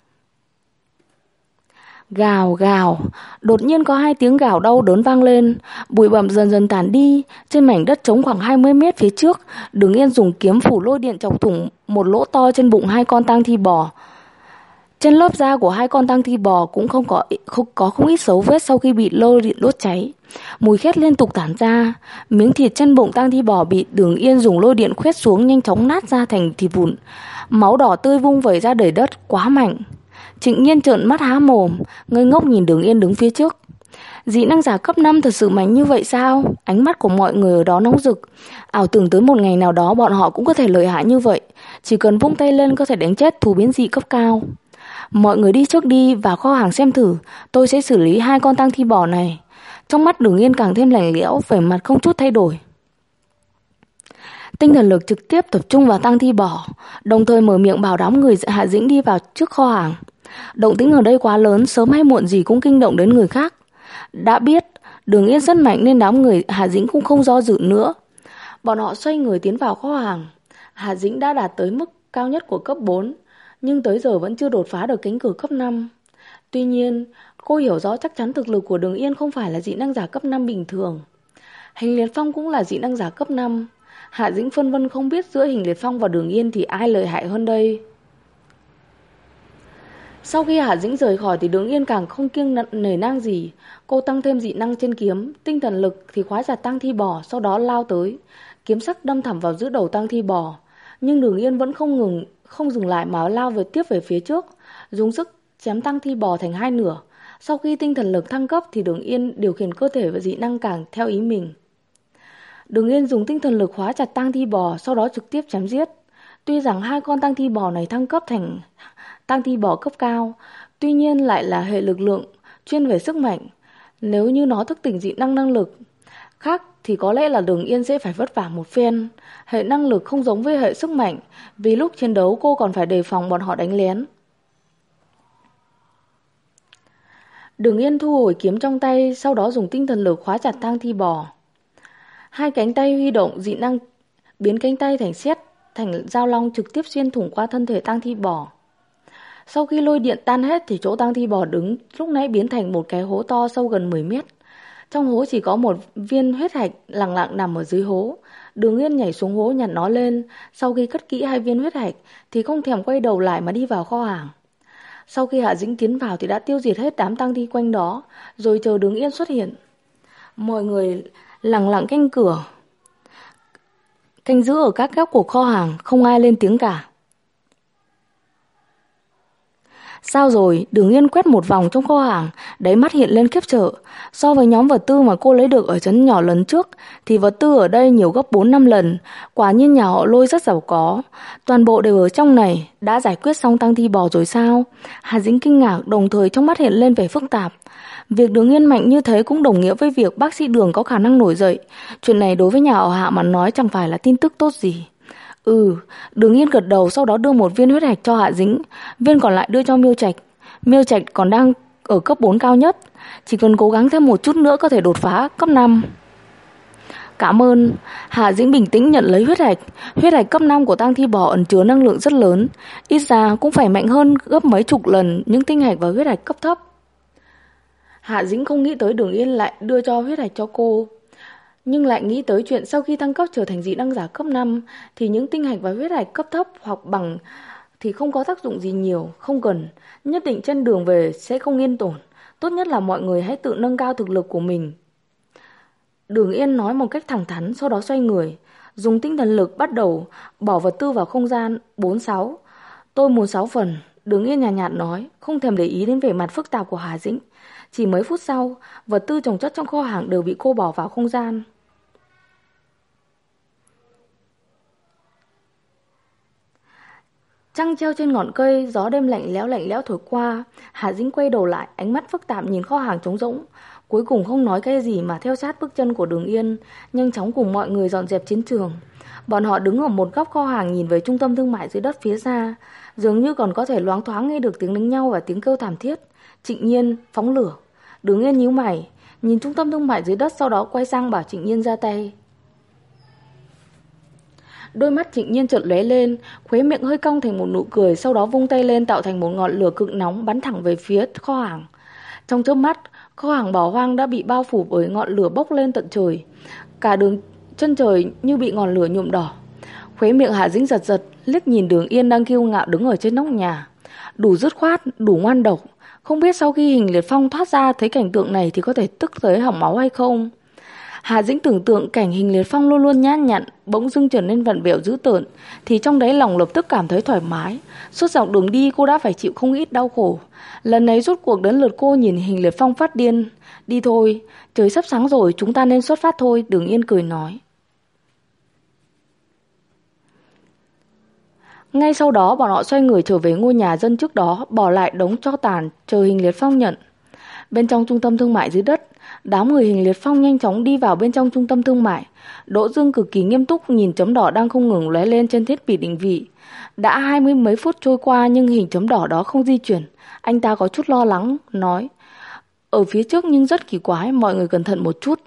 Gào gào, đột nhiên có 2 tiếng gào đau đớn vang lên. Bụi bặm dần dần tản đi. Trên mảnh đất trống khoảng 20 mét phía trước, Đường Yên dùng kiếm phủ lôi điện chọc thủng một lỗ to trên bụng 2 con tang thi bò. Trên lớp da của 2 con tang thi bò cũng không ít dấu vết sau khi bị lôi điện đốt cháy. Mùi khét liên tục tản ra. Miếng thịt trên bụng tang thi bò bị Đường Yên dùng lôi điện khoét xuống nhanh chóng nát ra thành thịt vụn. Máu đỏ tươi vung vẩy ra đầy đất, quá mạnh. Trịnh Nhiên trợn mắt há mồm, ngây ngốc nhìn Đường Yên đứng phía trước. Dị năng giả cấp 5 thật sự mạnh như vậy sao? Ánh mắt của mọi người ở đó nóng rực. Ảo tưởng tới một ngày nào đó bọn họ cũng có thể lợi hại như vậy. Chỉ cần vung tay lên có thể đánh chết thú biến dị cấp cao. Mọi người đi trước đi, vào kho hàng xem thử. Tôi sẽ xử lý 2 con tang thi bò này. Trong mắt Đường Yên càng thêm lạnh lẽo, vẻ mặt không chút thay đổi. Tinh thần lực trực tiếp tập trung vào tang thi bò, đồng thời mở miệng bảo đám người Hạ Dĩnh đi vào trước kho hàng. Động tĩnh ở đây quá lớn, sớm hay muộn gì cũng kinh động đến người khác. Đã biết Đường Yên rất mạnh nên đám người Hạ Dĩnh cũng không do dự nữa. Bọn họ xoay người tiến vào kho hàng. Hạ Dĩnh đã đạt tới mức cao nhất của cấp 4, nhưng tới giờ vẫn chưa đột phá được cánh cửa cấp 5. Tuy nhiên, cô hiểu rõ chắc chắn thực lực của Đường Yên không phải là dị năng giả cấp 5 bình thường. Hình Liệt Phong cũng là dị năng giả cấp 5. Hạ Dĩnh phân vân không biết giữa Hình Liệt Phong và Đường Yên thì ai lợi hại hơn đây. Sau khi Hạ Dĩnh rời khỏi thì Đường Yên càng không kiêng nể nang gì. Cô tăng thêm dị năng trên kiếm, tinh thần lực thì khóa chặt tang thi bò, sau đó lao tới. Kiếm sắc đâm thẳng vào giữa đầu tang thi bò. Nhưng Đường Yên vẫn không dừng lại mà lao tiếp về phía trước, dùng sức chém tang thi bò thành hai nửa. Sau khi tinh thần lực thăng cấp thì Đường Yên điều khiển cơ thể và dị năng càng theo ý mình. Đường Yên dùng tinh thần lực khóa chặt tang thi bò, sau đó trực tiếp chém giết. Tuy rằng hai con tang thi bò này thăng cấp thành tang thi bò cấp cao, tuy nhiên lại là hệ lực lượng chuyên về sức mạnh. Nếu như nó thức tỉnh dị năng lực khác thì có lẽ là Đường Yên sẽ phải vất vả một phen. Hệ năng lực không giống với hệ sức mạnh, vì lúc chiến đấu cô còn phải đề phòng bọn họ đánh lén. Đường Yên thu hồi kiếm trong tay, sau đó dùng tinh thần lực khóa chặt tang thi bò. Hai cánh tay huy động dị năng biến cánh tay thành sét, thành dao long trực tiếp xuyên thủng qua thân thể tang thi bò. Sau khi lôi điện tan hết thì chỗ tang thi bò đứng lúc nãy biến thành một cái hố to sâu gần 10 mét. Trong hố chỉ có một viên huyết hạch lặng lặng nằm ở dưới hố. Đường Yên nhảy xuống hố nhặt nó lên, sau khi cất kỹ hai viên huyết hạch thì không thèm quay đầu lại mà đi vào kho hàng. Sau khi Hạ Dĩnh tiến vào thì đã tiêu diệt hết đám tang thi quanh đó, rồi chờ Đường Yên xuất hiện. Mọi người lặng lặng canh cửa, canh giữ ở các góc của kho hàng, không ai lên tiếng cả. Sao rồi? Đường Yên quét một vòng trong kho hàng, đáy mắt hiện lên khiếp sợ. So với nhóm vật tư mà cô lấy được ở trấn nhỏ lần trước thì vật tư ở đây nhiều gấp 4-5 lần. Quả nhiên nhà họ Lôi rất giàu có. Toàn bộ đều ở trong này. Đã giải quyết xong tang thi bò rồi sao? Hà Dĩnh kinh ngạc, đồng thời trong mắt hiện lên vẻ phức tạp. Việc Đường Yên mạnh như thế cũng đồng nghĩa với việc bác sĩ Đường có khả năng nổi dậy. Chuyện này đối với nhà họ Hạ mà nói chẳng phải là tin tức tốt gì. Đường Yên gật đầu, sau đó đưa một viên huyết hạch cho Hạ Dĩnh, viên còn lại đưa cho Miêu Trạch. Miêu Trạch còn đang ở cấp 4 cao nhất, chỉ cần cố gắng thêm một chút nữa có thể đột phá cấp 5. Cảm ơn. Hạ Dĩnh bình tĩnh nhận lấy huyết hạch. Huyết hạch cấp 5 của tang thi bò ẩn chứa năng lượng rất lớn, ít ra cũng phải mạnh hơn gấp mấy chục lần những tinh hạch và huyết hạch cấp thấp. Hạ Dĩnh không nghĩ tới Đường Yên lại đưa cho huyết hạch cho cô, nhưng lại nghĩ tới chuyện sau khi thăng cấp trở thành dị năng giả cấp 5 thì những tinh hạch và huyết hạch cấp thấp hoặc bằng thì không có tác dụng gì nhiều, không cần, nhất định trên đường về sẽ không yên ổn. Tốt nhất là mọi người hãy tự nâng cao thực lực của mình. Đường Yên nói một cách thẳng thắn, sau đó xoay người, dùng tinh thần lực bắt đầu bỏ vật tư vào không gian 46. Tôi muốn 6 phần, Đường Yên nhàn nhạt nói, không thèm để ý đến vẻ mặt phức tạp của Hà Dĩnh. Chỉ mấy phút sau, vật tư chồng chất trong kho hàng đều bị cô bỏ vào không gian. Trăng treo trên ngọn cây, gió đêm lạnh lẽo thổi qua. Hà Dĩnh quay đầu lại, ánh mắt phức tạp nhìn kho hàng trống rỗng. Cuối cùng không nói cái gì mà theo sát bước chân của Đường Yên, nhanh chóng cùng mọi người dọn dẹp chiến trường. Bọn họ đứng ở một góc kho hàng nhìn về trung tâm thương mại dưới đất phía xa, dường như còn có thể loáng thoáng nghe được tiếng đánh nhau và tiếng kêu thảm thiết. Trịnh Nhiên phóng lửa. Đường Yên nhíu mày, nhìn trung tâm thương mại dưới đất, sau đó quay sang bảo Trịnh Nhiên ra tay. Đôi mắt Trịnh Nhiên chợt lóe lên, khóe miệng hơi cong thành một nụ cười, sau đó vung tay lên tạo thành một ngọn lửa cực nóng bắn thẳng về phía kho hàng. Trong chớp mắt, kho hàng bỏ hoang đã bị bao phủ bởi ngọn lửa bốc lên tận trời. Cả đường chân trời như bị ngọn lửa nhuộm đỏ. Khóe miệng Hạ Dĩnh giật giật, liếc nhìn Đường Yên đang kiêu ngạo đứng ở trên nóc nhà. Đủ dứt khoát, đủ ngoan độc. Không biết sau khi Hình Liệt Phong thoát ra thấy cảnh tượng này thì có thể tức tới hỏng máu hay không. Hà Dĩnh tưởng tượng cảnh Hình Liệt Phong luôn luôn nhát nhặn bỗng dưng trở nên vặn vẹo dữ tợn thì trong đáy lòng lập tức cảm thấy thoải mái. Suốt dọc đường đi cô đã phải chịu không ít đau khổ. Lần này rốt cuộc đến lượt cô nhìn Hình Liệt Phong phát điên. Đi thôi, trời sắp sáng rồi, chúng ta nên xuất phát thôi, Đường Yên cười nói. Ngay sau đó bọn họ xoay người trở về ngôi nhà dân trước đó, bỏ lại đống tro tàn chờ Hình Liệt Phong nhận. Bên trong trung tâm thương mại dưới đất, đám người Hình Liệt Phong nhanh chóng đi vào bên trong trung tâm thương mại. Đỗ Dương cực kỳ nghiêm túc nhìn chấm đỏ đang không ngừng lóe lên trên thiết bị định vị. Đã 20 mấy phút trôi qua nhưng hình chấm đỏ đó không di chuyển. Anh ta có chút lo lắng, nói: ở phía trước nhưng rất kỳ quái, mọi người cẩn thận một chút.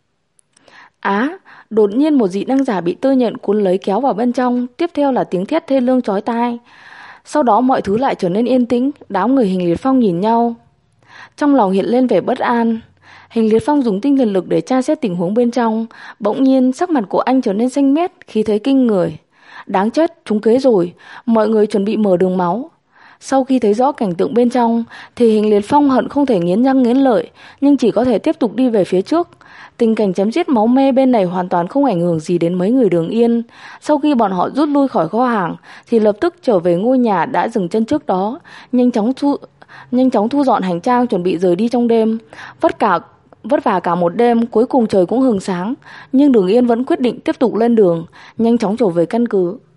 Đột nhiên một dị năng giả bị Tơ Nhện cuốn lấy kéo vào bên trong, tiếp theo là tiếng thét thê lương chói tai. Sau đó mọi thứ lại trở nên yên tĩnh, đám người Hình Liệt Phong nhìn nhau. Trong lòng hiện lên vẻ bất an. Hình Liệt Phong dùng tinh thần lực để tra xét tình huống bên trong. Bỗng nhiên sắc mặt của anh trở nên xanh mét, khí thế kinh người. Đáng chết, trúng kế rồi. Mọi người chuẩn bị mở đường máu. Sau khi thấy rõ cảnh tượng bên trong thì Hình Liệt Phong hận không thể nghiến răng nghiến lợi, nhưng chỉ có thể tiếp tục đi về phía trước. Tình cảnh chém giết máu me bên này hoàn toàn không ảnh hưởng gì đến mấy người Đường Yên. Sau khi bọn họ rút lui khỏi kho hàng thì lập tức trở về ngôi nhà đã dừng chân trước đó, nhanh chóng thu dọn hành trang, chuẩn bị rời đi trong đêm. Vất vả cả một đêm, cuối cùng trời cũng hừng sáng, nhưng Đường Yên vẫn quyết định tiếp tục lên đường, nhanh chóng trở về căn cứ.